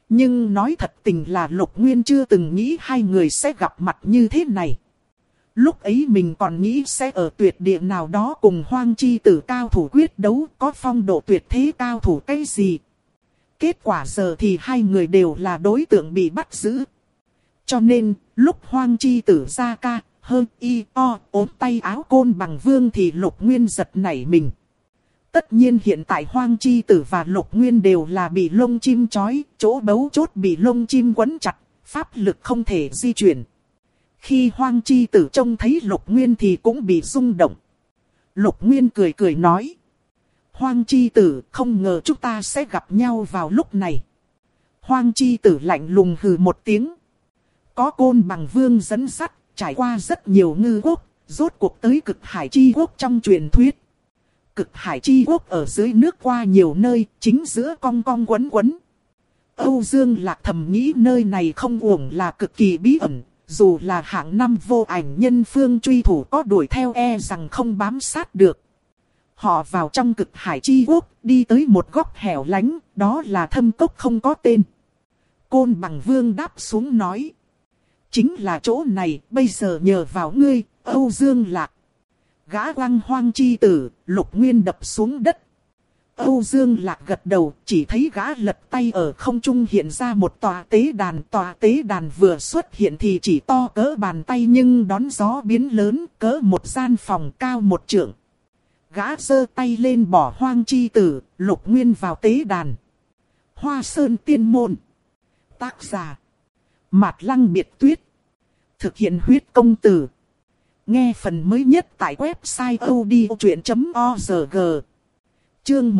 Nhưng nói thật tình là Lục Nguyên chưa từng nghĩ hai người sẽ gặp mặt như thế này. Lúc ấy mình còn nghĩ sẽ ở tuyệt địa nào đó cùng Hoang Chi Tử cao thủ quyết đấu, có phong độ tuyệt thế cao thủ cái gì. Kết quả giờ thì hai người đều là đối tượng bị bắt giữ. Cho nên, lúc Hoang Chi Tử ra ca, hơn y o ốm tay áo Côn Bằng Vương thì Lục Nguyên giật nảy mình. Tất nhiên hiện tại Hoang Chi Tử và Lục Nguyên đều là bị lông chim trói, chỗ bấu chốt bị lông chim quấn chặt, pháp lực không thể di chuyển. Khi Hoang Chi Tử trông thấy Lục Nguyên thì cũng bị rung động. Lục Nguyên cười cười nói. Hoang Chi Tử, không ngờ chúng ta sẽ gặp nhau vào lúc này. Hoang Chi Tử lạnh lùng hừ một tiếng. Có Côn Bằng Vương dẫn dắt, trải qua rất nhiều ngư quốc, rốt cuộc tới Cực Hải Chi Quốc trong truyền thuyết. Cực Hải Chi Quốc ở dưới nước qua nhiều nơi, chính giữa cong cong quấn quấn. Âu Dương Lạc thầm nghĩ nơi này không uổng là cực kỳ bí ẩn, dù là hạng năm vô ảnh nhân phương truy thủ có đuổi theo e rằng không bám sát được. Họ vào trong Cực Hải Chi Quốc, đi tới một góc hẻo lánh, đó là thâm cốc không có tên. Côn Bằng Vương đáp xuống nói. Chính là chỗ này, bây giờ nhờ vào ngươi, Âu Dương Lạc. Gã quăng Hoang Chi Tử, Lục Nguyên đập xuống đất. Âu Dương Lạc gật đầu, chỉ thấy gã lật tay ở không trung hiện ra một tòa tế đàn. Tòa tế đàn vừa xuất hiện thì chỉ to cỡ bàn tay nhưng đón gió biến lớn, cỡ một gian phòng cao 1 trượng. Gã giơ tay lên bỏ Hoang Chi Tử, Lục Nguyên vào tế đàn. Hoa Sơn Tiên Môn. Tác giả Mạt Lăng Biệt Tuyết. Thực hiện huyết công từ. Nghe phần mới nhất tại website odchuyện.org. Chương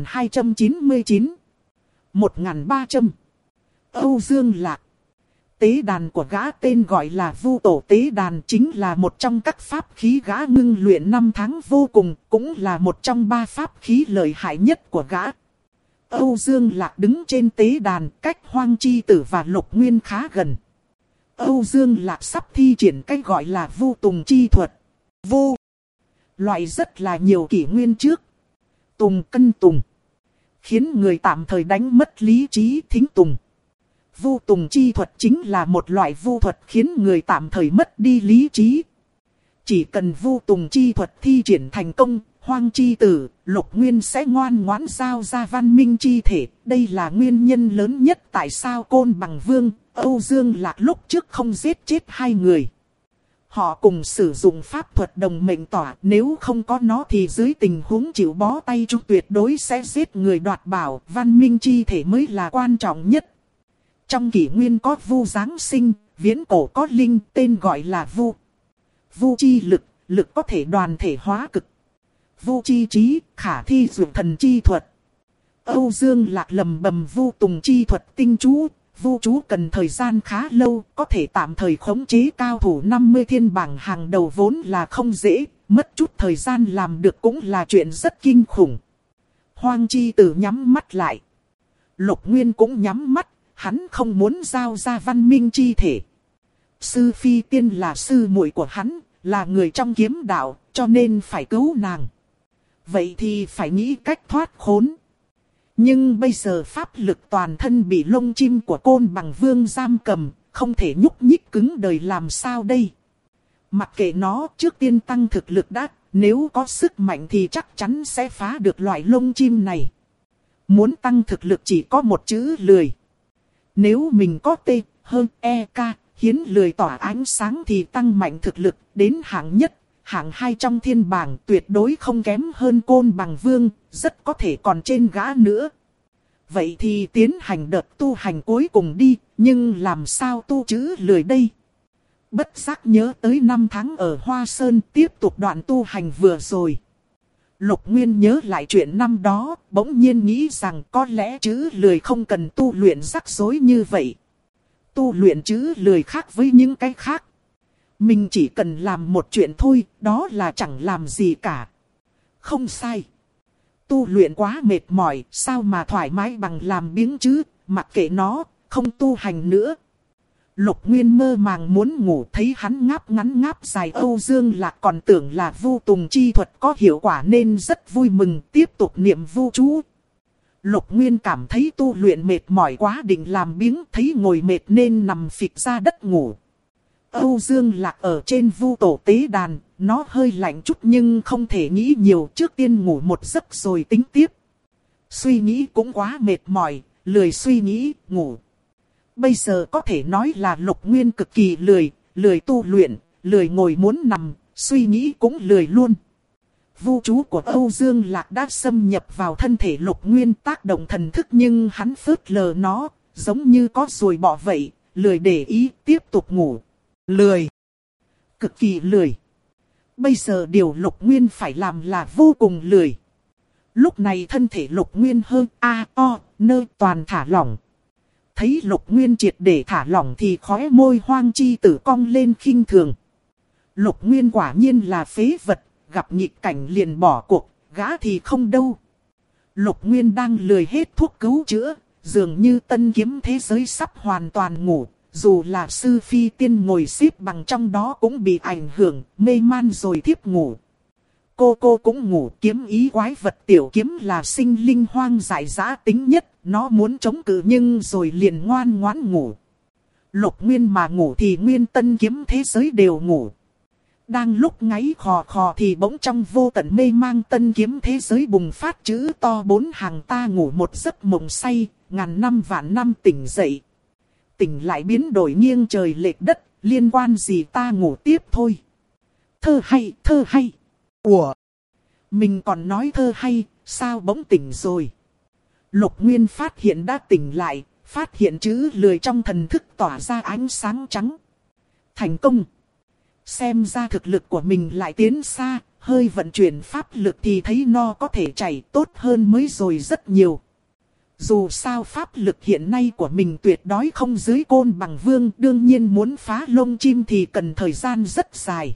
1299. 1300. Âu Dương Lạc. Tế đàn của gã tên gọi là Vu Tổ Tế Đàn, chính là một trong các pháp khí gã ngưng luyện 5 tháng vô cùng, cũng là một trong 3 pháp khí lợi hại nhất của gã. Âu Dương Lạc đứng trên tế đàn, cách Hoang Chi Tử và Lục Nguyên khá gần. Âu Dương Lạc sắp thi triển cái gọi là Vu Tùng chi thuật. Vu loại rất là nhiều kỷ nguyên trước. Tùng cân tùng, khiến người tạm thời đánh mất lý trí, thính tùng. Vu Tùng chi thuật chính là một loại vu thuật khiến người tạm thời mất đi lý trí. Chỉ cần Vu Tùng chi thuật thi triển thành công, Hoang Chi Tử, Lục Nguyên sẽ ngoan ngoãn giao ra văn minh chi thể. Đây là nguyên nhân lớn nhất tại sao Côn Bằng Vương, Âu Dương Lạc lúc trước không giết chết hai người. Họ cùng sử dụng pháp thuật đồng mệnh tỏa, nếu không có nó thì dưới tình huống chịu bó tay chúng tuyệt đối sẽ giết người đoạt bảo, văn minh chi thể mới là quan trọng nhất. Trong kỷ nguyên có Vu Giáng sinh, viễn cổ có linh, tên gọi là Vu. Vu chi lực, lực có thể đoàn thể hóa cực. Vu chi trí, khả thi dụ thần chi thuật. Âu Dương Lạc lầm bầm Vu Tùng chi thuật tinh chú. Vu chú cần thời gian khá lâu, có thể tạm thời khống chế cao thủ 50 thiên bảng hàng đầu vốn là không dễ, mất chút thời gian làm được cũng là chuyện rất kinh khủng. Hoang Chi Tử nhắm mắt lại. Lục Nguyên cũng nhắm mắt, hắn không muốn giao ra văn minh chi thể. Sư Phi Tiên là sư muội của hắn, là người trong kiếm đạo, cho nên phải cứu nàng. Vậy thì phải nghĩ cách thoát khốn. Nhưng bây giờ pháp lực toàn thân bị lông chim của Côn Bằng Vương giam cầm, không thể nhúc nhích cứng đời làm sao đây. Mặc kệ nó, trước tiên tăng thực lực đã, nếu có sức mạnh thì chắc chắn sẽ phá được loại lông chim này. Muốn tăng thực lực chỉ có một chữ lười. Nếu mình có T, hơn E, K, hiến lười tỏa ánh sáng thì tăng mạnh thực lực đến hạng nhất. Hạng 2 trong thiên bảng tuyệt đối không kém hơn Côn Bằng Vương, rất có thể còn trên gã nữa. Vậy thì tiến hành đợt tu hành cuối cùng đi, nhưng làm sao tu chữ lười đây? Bất giác nhớ tới 5 tháng ở Hoa Sơn tiếp tục đoạn tu hành vừa rồi. Lục Nguyên nhớ lại chuyện năm đó, bỗng nhiên nghĩ rằng có lẽ chữ lười không cần tu luyện rắc rối như vậy. Tu luyện chữ lười khác với những cái khác. Mình chỉ cần làm một chuyện thôi, đó là chẳng làm gì cả. Không sai. Tu luyện quá mệt mỏi, sao mà thoải mái bằng làm biếng chứ, mặc kệ nó, không tu hành nữa. Lục Nguyên mơ màng muốn ngủ, thấy hắn ngáp ngắn ngáp dài. Âu Dương Lạc còn tưởng là Vu Tùng chi thuật có hiệu quả nên rất vui mừng, tiếp tục niệm vu chú. Lục Nguyên cảm thấy tu luyện mệt mỏi quá, định làm biếng, thấy ngồi mệt nên nằm phịch ra đất ngủ. Âu Dương Lạc ở trên vu tổ tế đàn, nó hơi lạnh chút nhưng không thể nghĩ nhiều, trước tiên ngủ một giấc rồi tính tiếp. Suy nghĩ cũng quá mệt mỏi, lười suy nghĩ, ngủ. Bây giờ có thể nói là Lục Nguyên cực kỳ lười tu luyện, lười ngồi muốn nằm, suy nghĩ cũng lười luôn. Vu chú của Âu Dương Lạc đã xâm nhập vào thân thể Lục Nguyên, tác động thần thức nhưng hắn phớt lờ nó, giống như có ruồi bọ vậy, lười để ý, tiếp tục ngủ. Lười. Cực kỳ lười. Bây giờ điều Lục Nguyên phải làm là vô cùng lười. Lúc này thân thể Lục Nguyên nơi toàn thả lỏng. Thấy Lục Nguyên triệt để thả lỏng thì khóe môi Hoang Chi Tử cong lên khinh thường. Lục Nguyên quả nhiên là phế vật, gặp nghịch cảnh liền bỏ cuộc, gã thì không đâu. Lục Nguyên đang lười hết thuốc cứu chữa, dường như tân kiếm thế giới sắp hoàn toàn ngủ. Dù là sư phi tiên ngồi xếp bằng trong đó cũng bị ảnh hưởng, mê man rồi thiếp ngủ. Cô cũng ngủ, kiếm ý quái vật tiểu kiếm là sinh linh hoang dại dã tính nhất, nó muốn chống cự nhưng rồi liền ngoan ngoãn ngủ. Lục Nguyên mà ngủ thì nguyên tân kiếm thế giới đều ngủ. Đang lúc ngáy khò khò thì bỗng trong vô tận mê mang tân kiếm thế giới bùng phát chữ to 4 hàng ta ngủ một giấc mộng say, ngàn năm vạn năm tỉnh dậy. Tỉnh lại biến đổi nghiêng trời lệch đất, liên quan gì ta ngủ tiếp thôi. Thơ hay, thơ hay. Ủa? Mình còn nói thơ hay, sao bỗng tỉnh rồi? Lục Nguyên phát hiện đã tỉnh lại, phát hiện chữ lười trong thần thức tỏa ra ánh sáng trắng. Thành công! Xem ra thực lực của mình lại tiến xa, hơi vận chuyển pháp lực thì thấy nó có thể chảy tốt hơn mới rồi rất nhiều. Dù sao pháp lực hiện nay của mình tuyệt đối không dưới Côn Bằng Vương, đương nhiên muốn phá lông chim thì cần thời gian rất dài.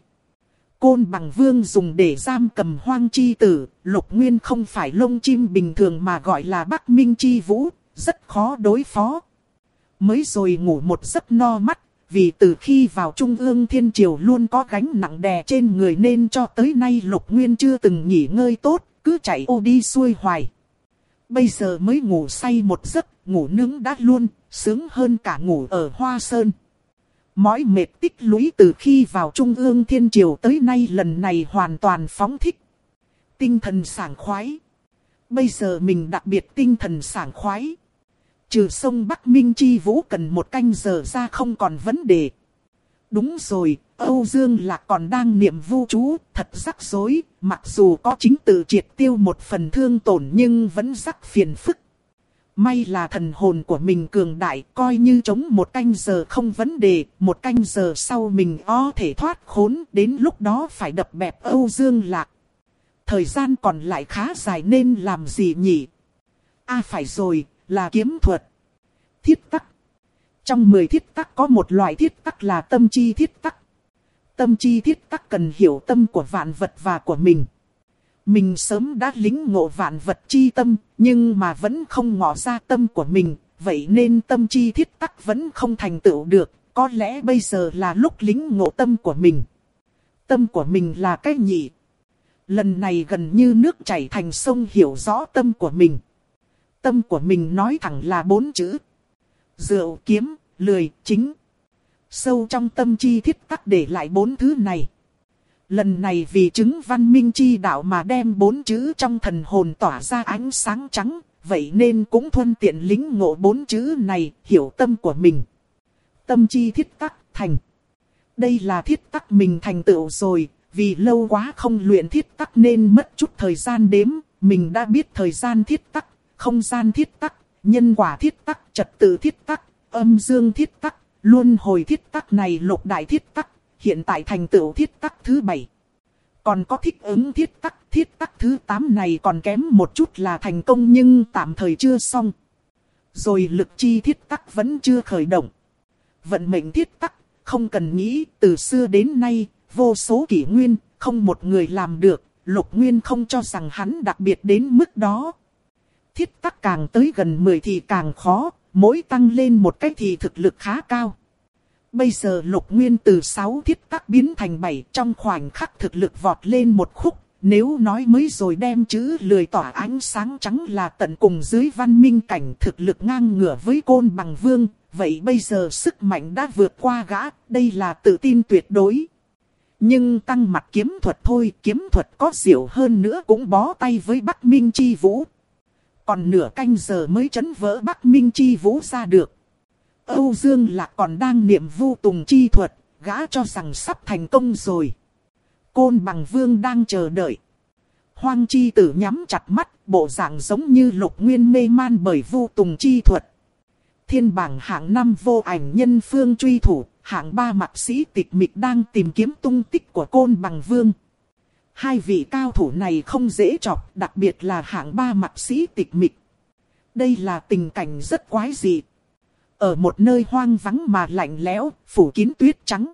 Côn Bằng Vương dùng để giam cầm Hoang Chi Tử, Lục Nguyên không phải lông chim bình thường mà gọi là Bắc Minh Chi Vũ, rất khó đối phó. Mới rồi ngủ một giấc no mắt, vì từ khi vào Trung ương Thiên Triều luôn có gánh nặng đè trên người nên cho tới nay Lục Nguyên chưa từng nghỉ ngơi tốt, cứ chạy ô đi xuôi hoài. Bây giờ mới ngủ say một giấc, ngủ nướng đã luôn, sướng hơn cả ngủ ở Hoa Sơn. Mỏi mệt tích lũy từ khi vào Trung ương Thiên Triều tới nay lần này hoàn toàn phóng thích. Tinh thần sảng khoái. Bây giờ mình đặc biệt tinh thần sảng khoái. Trừ sông Bắc Minh Chi Vũ cần 1 canh giờ ra không còn vấn đề. Đúng rồi, Âu Dương Lạc còn đang niệm vu chú, thật rắc rối, mặc dù có chính tự triệt tiêu một phần thương tổn nhưng vẫn rắc phiền phức. May là thần hồn của mình cường đại, coi như chống 1 canh giờ không vấn đề, 1 canh giờ sau mình có thể thoát khốn, đến lúc đó phải đập bẹp Âu Dương Lạc. Thời gian còn lại khá dài nên làm gì nhỉ? Phải rồi, là kiếm thuật. Thiết tắc. Trong 10 thiết tắc có một loại thiết tắc là tâm chi thiết tắc. Tâm chi thiết tắc cần hiểu tâm của vạn vật và của mình. Mình sớm đã lĩnh ngộ vạn vật chi tâm, nhưng mà vẫn không ngỏ ra tâm của mình, vậy nên tâm chi thiết tắc vẫn không thành tựu được, có lẽ bây giờ là lúc lĩnh ngộ tâm của mình. Tâm của mình là cái nhị. Lần này gần như nước chảy thành sông hiểu rõ tâm của mình. Tâm của mình nói thẳng là 4 chữ. Rượu, kiếm, lười, chính. Sâu trong tâm chi thiết tắc để lại 4 thứ này. Lần này vì chứng văn minh chi đạo mà đem 4 chữ trong thần hồn tỏa ra ánh sáng trắng, vậy nên cũng thuận tiện lĩnh ngộ 4 chữ này, hiểu tâm của mình. Tâm chi thiết tắc thành. Đây là thiết tắc mình thành tựu rồi, vì lâu quá không luyện thiết tắc nên mất chút thời gian đếm, mình đã biết thời gian thiết tắc, không gian thiết tắc, nhân quả thiết tắc, trật tự thiết tắc, âm dương thiết tắc, luân hồi thiết tắc này lục đại thiết tắc, hiện tại thành tựu thiết tắc thứ 7. Còn có thích ứng thiết tắc thứ 8 này còn kém một chút là thành công nhưng tạm thời chưa xong. Rồi lực chi thiết tắc vẫn chưa khởi động. Vận mệnh thiết tắc, không cần nghĩ, từ xưa đến nay, vô số kỷ nguyên, không một người làm được, Lục Nguyên không cho rằng hắn đặc biệt đến mức đó. Thiết tắc càng tới gần 10 thì càng khó, mỗi tăng lên một cách thì thực lực khá cao. Bây giờ Lục Nguyên từ 6 thiết tắc biến thành 7, trong khoảnh khắc thực lực vọt lên một khúc, nếu nói mới rồi đem chữ lười tỏa ánh sáng trắng là tận cùng dưới văn minh cảnh thực lực ngang ngửa với Côn Bằng Vương, vậy bây giờ sức mạnh đã vượt qua gã, đây là tự tin tuyệt đối. Nhưng tăng mặt kiếm thuật thôi, kiếm thuật có diệu hơn nữa cũng bó tay với Bắc Minh Chi Vũ. Còn nửa canh giờ mới trấn vỡ Bắc Minh Chi Vũ ra được. Âu Dương Lạc còn đang niệm vu tùng chi thuật, gã cho rằng sắp thành công rồi. Côn Bằng Vương đang chờ đợi. Hoang Chi Tử nhắm chặt mắt, bộ dạng giống như Lục Nguyên mê man bởi vu tùng chi thuật. Thiên bảng hạng 5 vô ảnh nhân phương truy thủ, hạng 3 mạc sĩ tịch mịch đang tìm kiếm tung tích của Côn Bằng Vương. Hai vị cao thủ này không dễ chọc, đặc biệt là hạng 3 mạc sĩ tịch mịch. Đây là tình cảnh rất quái dị. Ở một nơi hoang vắng mà lạnh lẽo, phủ kín tuyết trắng.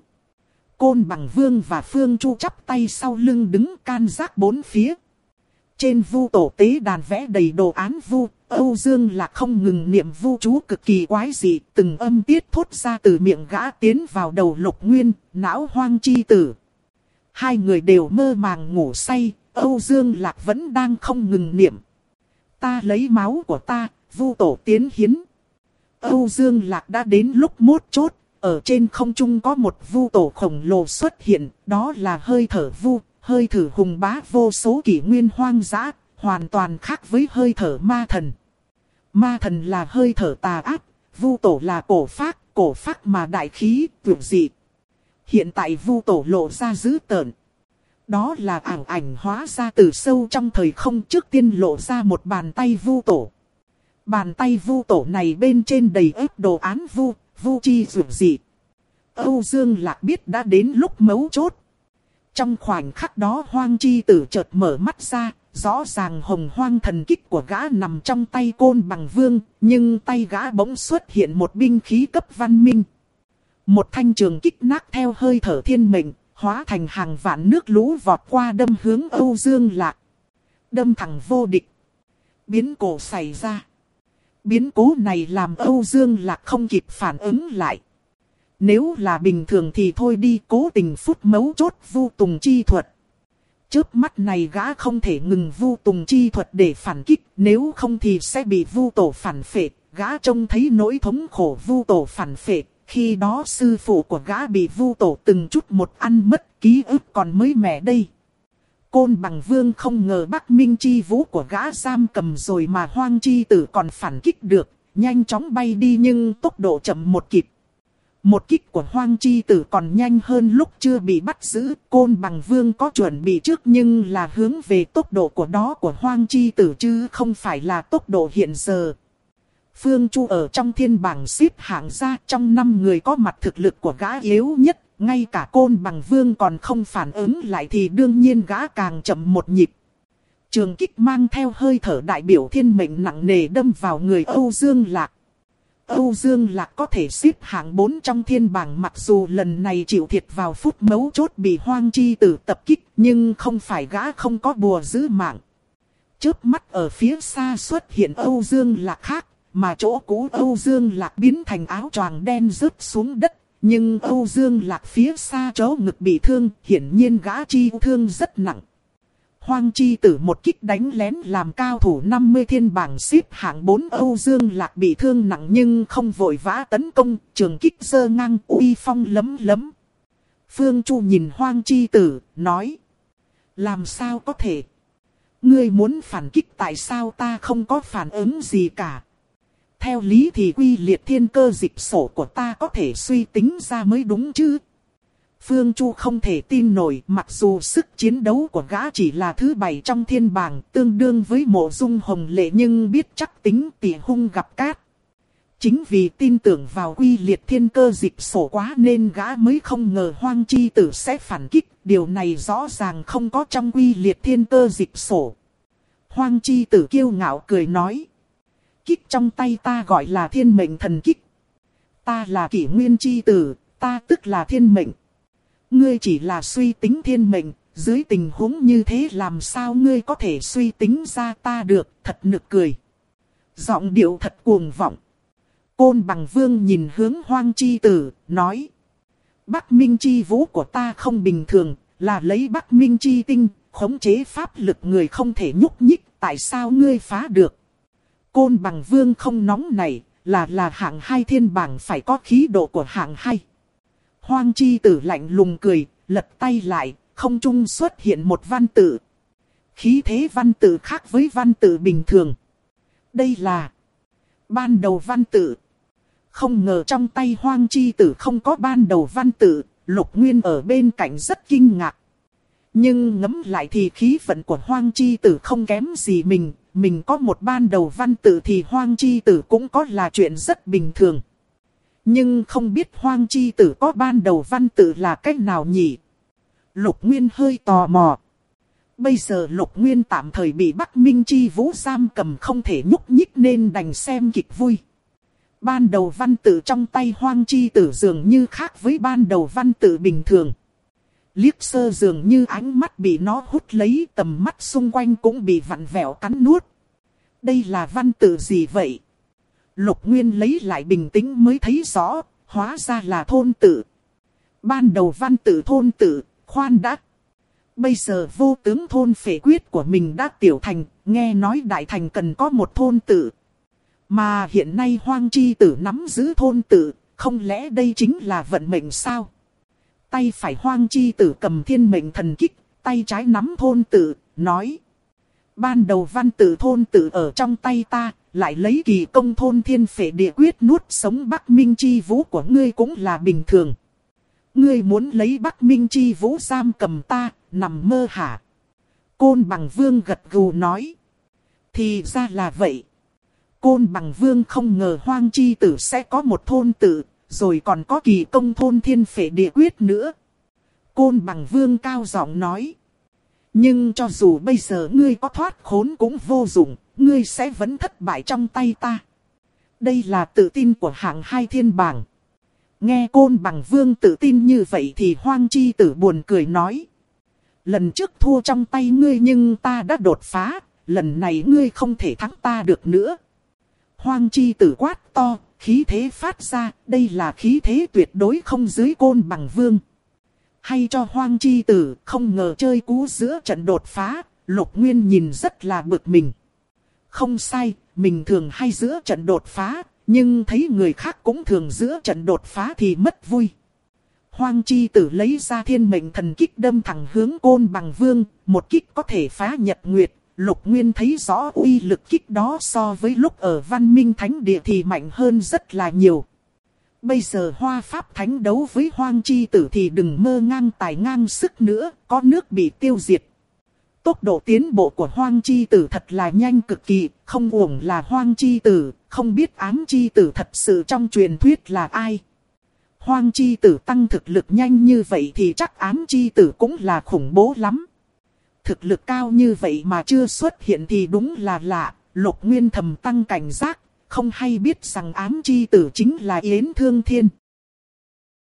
Côn Bằng Vương và Phương Chu chắp tay sau lưng đứng can giác bốn phía. Trên vu tổ tế đàn vẽ đầy đồ án vu, Âu Dương Lạc không ngừng niệm vu chú cực kỳ quái dị, từng âm tiết thốt ra từ miệng gã tiến vào đầu Lục Nguyên, não Hoang Chi Tử. Hai người đều mơ màng ngủ say, Âu Dương Lạc vẫn đang không ngừng niệm. Ta lấy máu của ta, vu tổ tiến hiến. Âu Dương Lạc đã đến lúc mốt chốt, ở trên không trung có một vu tổ khổng lồ xuất hiện, đó là hơi thở vu, hơi thở hùng bá vô số kỷ nguyên hoang dã, hoàn toàn khác với hơi thở ma thần. Ma thần là hơi thở tà ác, vu tổ là cổ phác mà đại khí, tuyệt dị. Hiện tại vu tổ lộ ra dữ tợn. Đó là ảo ảnh hóa ra từ sâu trong thời không, trước tiên lộ ra một bàn tay vu tổ. Bàn tay vu tổ này bên trên đầy ếp đồ án vu chi dữ dị. Âu Dương Lạc biết đã đến lúc mấu chốt. Trong khoảnh khắc đó Hoang Chi Tử chợt mở mắt ra, rõ ràng hồng hoang thần kích của gã nằm trong tay Côn Bằng Vương, nhưng tay gã bỗng xuất hiện một binh khí cấp văn minh. Một thanh trường kích nát theo hơi thở thiên mệnh, hóa thành hàng vạn nước lũ vọt qua đâm hướng Âu Dương Lạc. Đâm thẳng vô địch. Biến cố xảy ra. Biến cố này làm Âu Dương Lạc không kịp phản ứng lại. Nếu là bình thường thì thôi đi, cố tình phút mấu chốt vu tùng chi thuật. Chớp mắt này gã không thể ngừng vu tùng chi thuật để phản kích, nếu không thì sẽ bị vu tổ phản phệ. Gã trông thấy nỗi thống khổ vu tổ phản phệ, khi đó sư phụ của gã bị vu tổ từng chút một ăn mất, ký ức còn mới mẻ đây. Côn Bằng Vương không ngờ Bắc Minh Chi Vũ của gã giam cầm rồi mà Hoang Chi Tử còn phản kích được, nhanh chóng bay đi nhưng tốc độ chậm một kịp. Một kích của Hoang Chi Tử còn nhanh hơn lúc chưa bị bắt giữ, Côn Bằng Vương có chuẩn bị trước nhưng là hướng về tốc độ của Hoang Chi Tử chứ không phải là tốc độ hiện giờ. Phương Chu ở trong thiên bảng xếp hạng ra, trong 5 người có mặt thực lực của gã yếu nhất, ngay cả Côn Bằng Vương còn không phản ứng lại thì đương nhiên gã càng chậm một nhịp. Trường kích mang theo hơi thở đại biểu thiên mệnh nặng nề đâm vào người Âu Dương Lạc. Âu Dương Lạc có thể xếp hạng 4 trong thiên bảng, mặc dù lần này chịu thiệt vào phút mấu chốt bị Hoang Chi Tử tập kích, nhưng không phải gã không có bùa giữ mạng. Chớp mắt ở phía xa xuất hiện Âu Dương Lạc khác, mà chỗ cũ Âu Dương Lạc biến thành áo choàng đen rớt xuống đất. Nhưng Âu Dương Lạc phía xa chỗ ngực bị thương, hiển nhiên gã chi thương rất nặng. Hoang Chi Tử một kích đánh lén làm cao thủ 50 thiên bảng xếp hạng 4 Âu Dương Lạc bị thương nặng nhưng không vội vã tấn công, trường kích giơ ngang uy phong lấm lấm. Phương Chu nhìn Hoang Chi Tử, nói: làm sao có thể? Ngươi muốn phản kích, tại sao ta không có phản ứng gì cả? Theo lý thì quy liệt thiên cơ dịch sổ của ta có thể suy tính ra mới đúng chứ. Phương Chu không thể tin nổi, mặc dù sức chiến đấu của gã chỉ là thứ 7 trong thiên bảng, tương đương với Mộ Dung Hồng Lệ, nhưng biết chắc tính tỉ hung gặp cát. Chính vì tin tưởng vào quy liệt thiên cơ dịch sổ quá nên gã mới không ngờ Hoang Chi Tử sẽ phản kích, điều này rõ ràng không có trong quy liệt thiên cơ dịch sổ. Hoang Chi Tử kiêu ngạo cười nói: kích trong tay ta gọi là thiên mệnh thần kích. Ta là Kỷ Nguyên Chi Tử, ta tức là thiên mệnh. Ngươi chỉ là suy tính thiên mệnh, dưới tình huống như thế làm sao ngươi có thể suy tính ra ta được, thật nực cười. Giọng điệu thật cuồng vọng. Côn Bằng Vương nhìn hướng Hoang Chi Tử, nói: Bắc Minh Chi Vũ của ta không bình thường, là lấy Bắc Minh Chi Tinh, khống chế pháp lực người không thể nhúc nhích, tại sao ngươi phá được? Côn Bằng Vương không nóng này, là hạng 2 thiên bảng phải có khí độ của hạng 2. Hoang Chi Tử lạnh lùng cười, lật tay lại, không trung xuất hiện một văn tự. Khí thế văn tự khác với văn tự bình thường. Đây là ban đầu văn tự. Không ngờ trong tay Hoang Chi Tử không có ban đầu văn tự, Lục Nguyên ở bên cạnh rất kinh ngạc. Nhưng ngẫm lại thì khí vận của Hoang Chi Tử không kém gì mình có một ban đầu văn tự thì Hoang Chi Tử cũng có là chuyện rất bình thường. Nhưng không biết Hoang Chi Tử có ban đầu văn tự là cách nào nhỉ? Lục Nguyên hơi tò mò. Bây giờ Lục Nguyên tạm thời bị Bắc Minh Chi Vũ giam cầm không thể nhúc nhích nên đành xem kịch vui. Ban đầu văn tự trong tay Hoang Chi Tử dường như khác với ban đầu văn tự bình thường. Liếc sơ dường như ánh mắt bị nó hút lấy, tầm mắt xung quanh cũng bị vặn vẹo cắn nuốt. Đây là văn tự gì vậy? Lục Nguyên lấy lại bình tĩnh mới thấy rõ, hóa ra là thôn tự. Ban đầu văn tự thôn tự, khoan đã. Bây giờ vô tướng thôn phệ quyết của mình đã tiểu thành, nghe nói đại thành cần có một thôn tự. Mà hiện nay Hoang Chi Tử nắm giữ thôn tự, không lẽ đây chính là vận mệnh sao? Tay phải Hoang Chi Tử cầm thiên mệnh thần kích, tay trái nắm thôn tự, nói. Ban đầu văn tự thôn tự ở trong tay ta, lại lấy kỳ công thôn thiên phệ địa quyết nuốt sống Bắc Minh Chi Vũ của ngươi cũng là bình thường. Ngươi muốn lấy Bắc Minh Chi Vũ giam cầm ta, nằm mơ hả? Côn Bằng Vương gật gù nói. Thì ra là vậy. Côn Bằng Vương không ngờ Hoang Chi Tử sẽ có một thôn tự, rồi còn có kỳ công thôn thiên phệ địa quyết nữa. Côn Bằng Vương cao giọng nói. Nhưng cho dù bây giờ ngươi có thoát khốn cũng vô dụng, ngươi sẽ vẫn thất bại trong tay ta. Đây là tự tin của hạng 2 thiên bảng. Nghe Côn Bằng Vương tự tin như vậy thì Hoang Chi Tử buồn cười nói. Lần trước thua trong tay ngươi nhưng ta đã đột phá, lần này ngươi không thể thắng ta được nữa. Hoang Chi Tử quát to, khí thế phát ra, đây là khí thế tuyệt đối không dưới Côn Bằng Vương. Hay cho Hoang Chi Tử, không ngờ chơi cú giữa trận đột phá, Lục Nguyên nhìn rất là bực mình. Không sai, mình thường hay giữa trận đột phá, nhưng thấy người khác cũng thường giữa trận đột phá thì mất vui. Hoang Chi Tử lấy ra thiên mệnh thần kích đâm thẳng hướng Côn Bằng Vương, một kích có thể phá nhật nguyệt. Lục Nguyên thấy rõ uy lực kích đó so với lúc ở Văn Minh Thánh Địa thì mạnh hơn rất là nhiều. Bây giờ Hoa Pháp Thánh đấu với Hoang Chi Tử thì đừng mơ ngang tài ngang sức nữa, có nước bị tiêu diệt. Tốc độ tiến bộ của Hoang Chi Tử thật là nhanh cực kỳ, không uổng là Hoang Chi Tử, không biết Ám Chi Tử thật sự trong truyền thuyết là ai. Hoang Chi Tử tăng thực lực nhanh như vậy thì chắc Ám Chi Tử cũng là khủng bố lắm. Thực lực cao như vậy mà chưa xuất hiện thì đúng là lạ, Lục Nguyên thầm tăng cảnh giác, không hay biết rằng Ám Chi Tử chính là Yến Thương Thiên.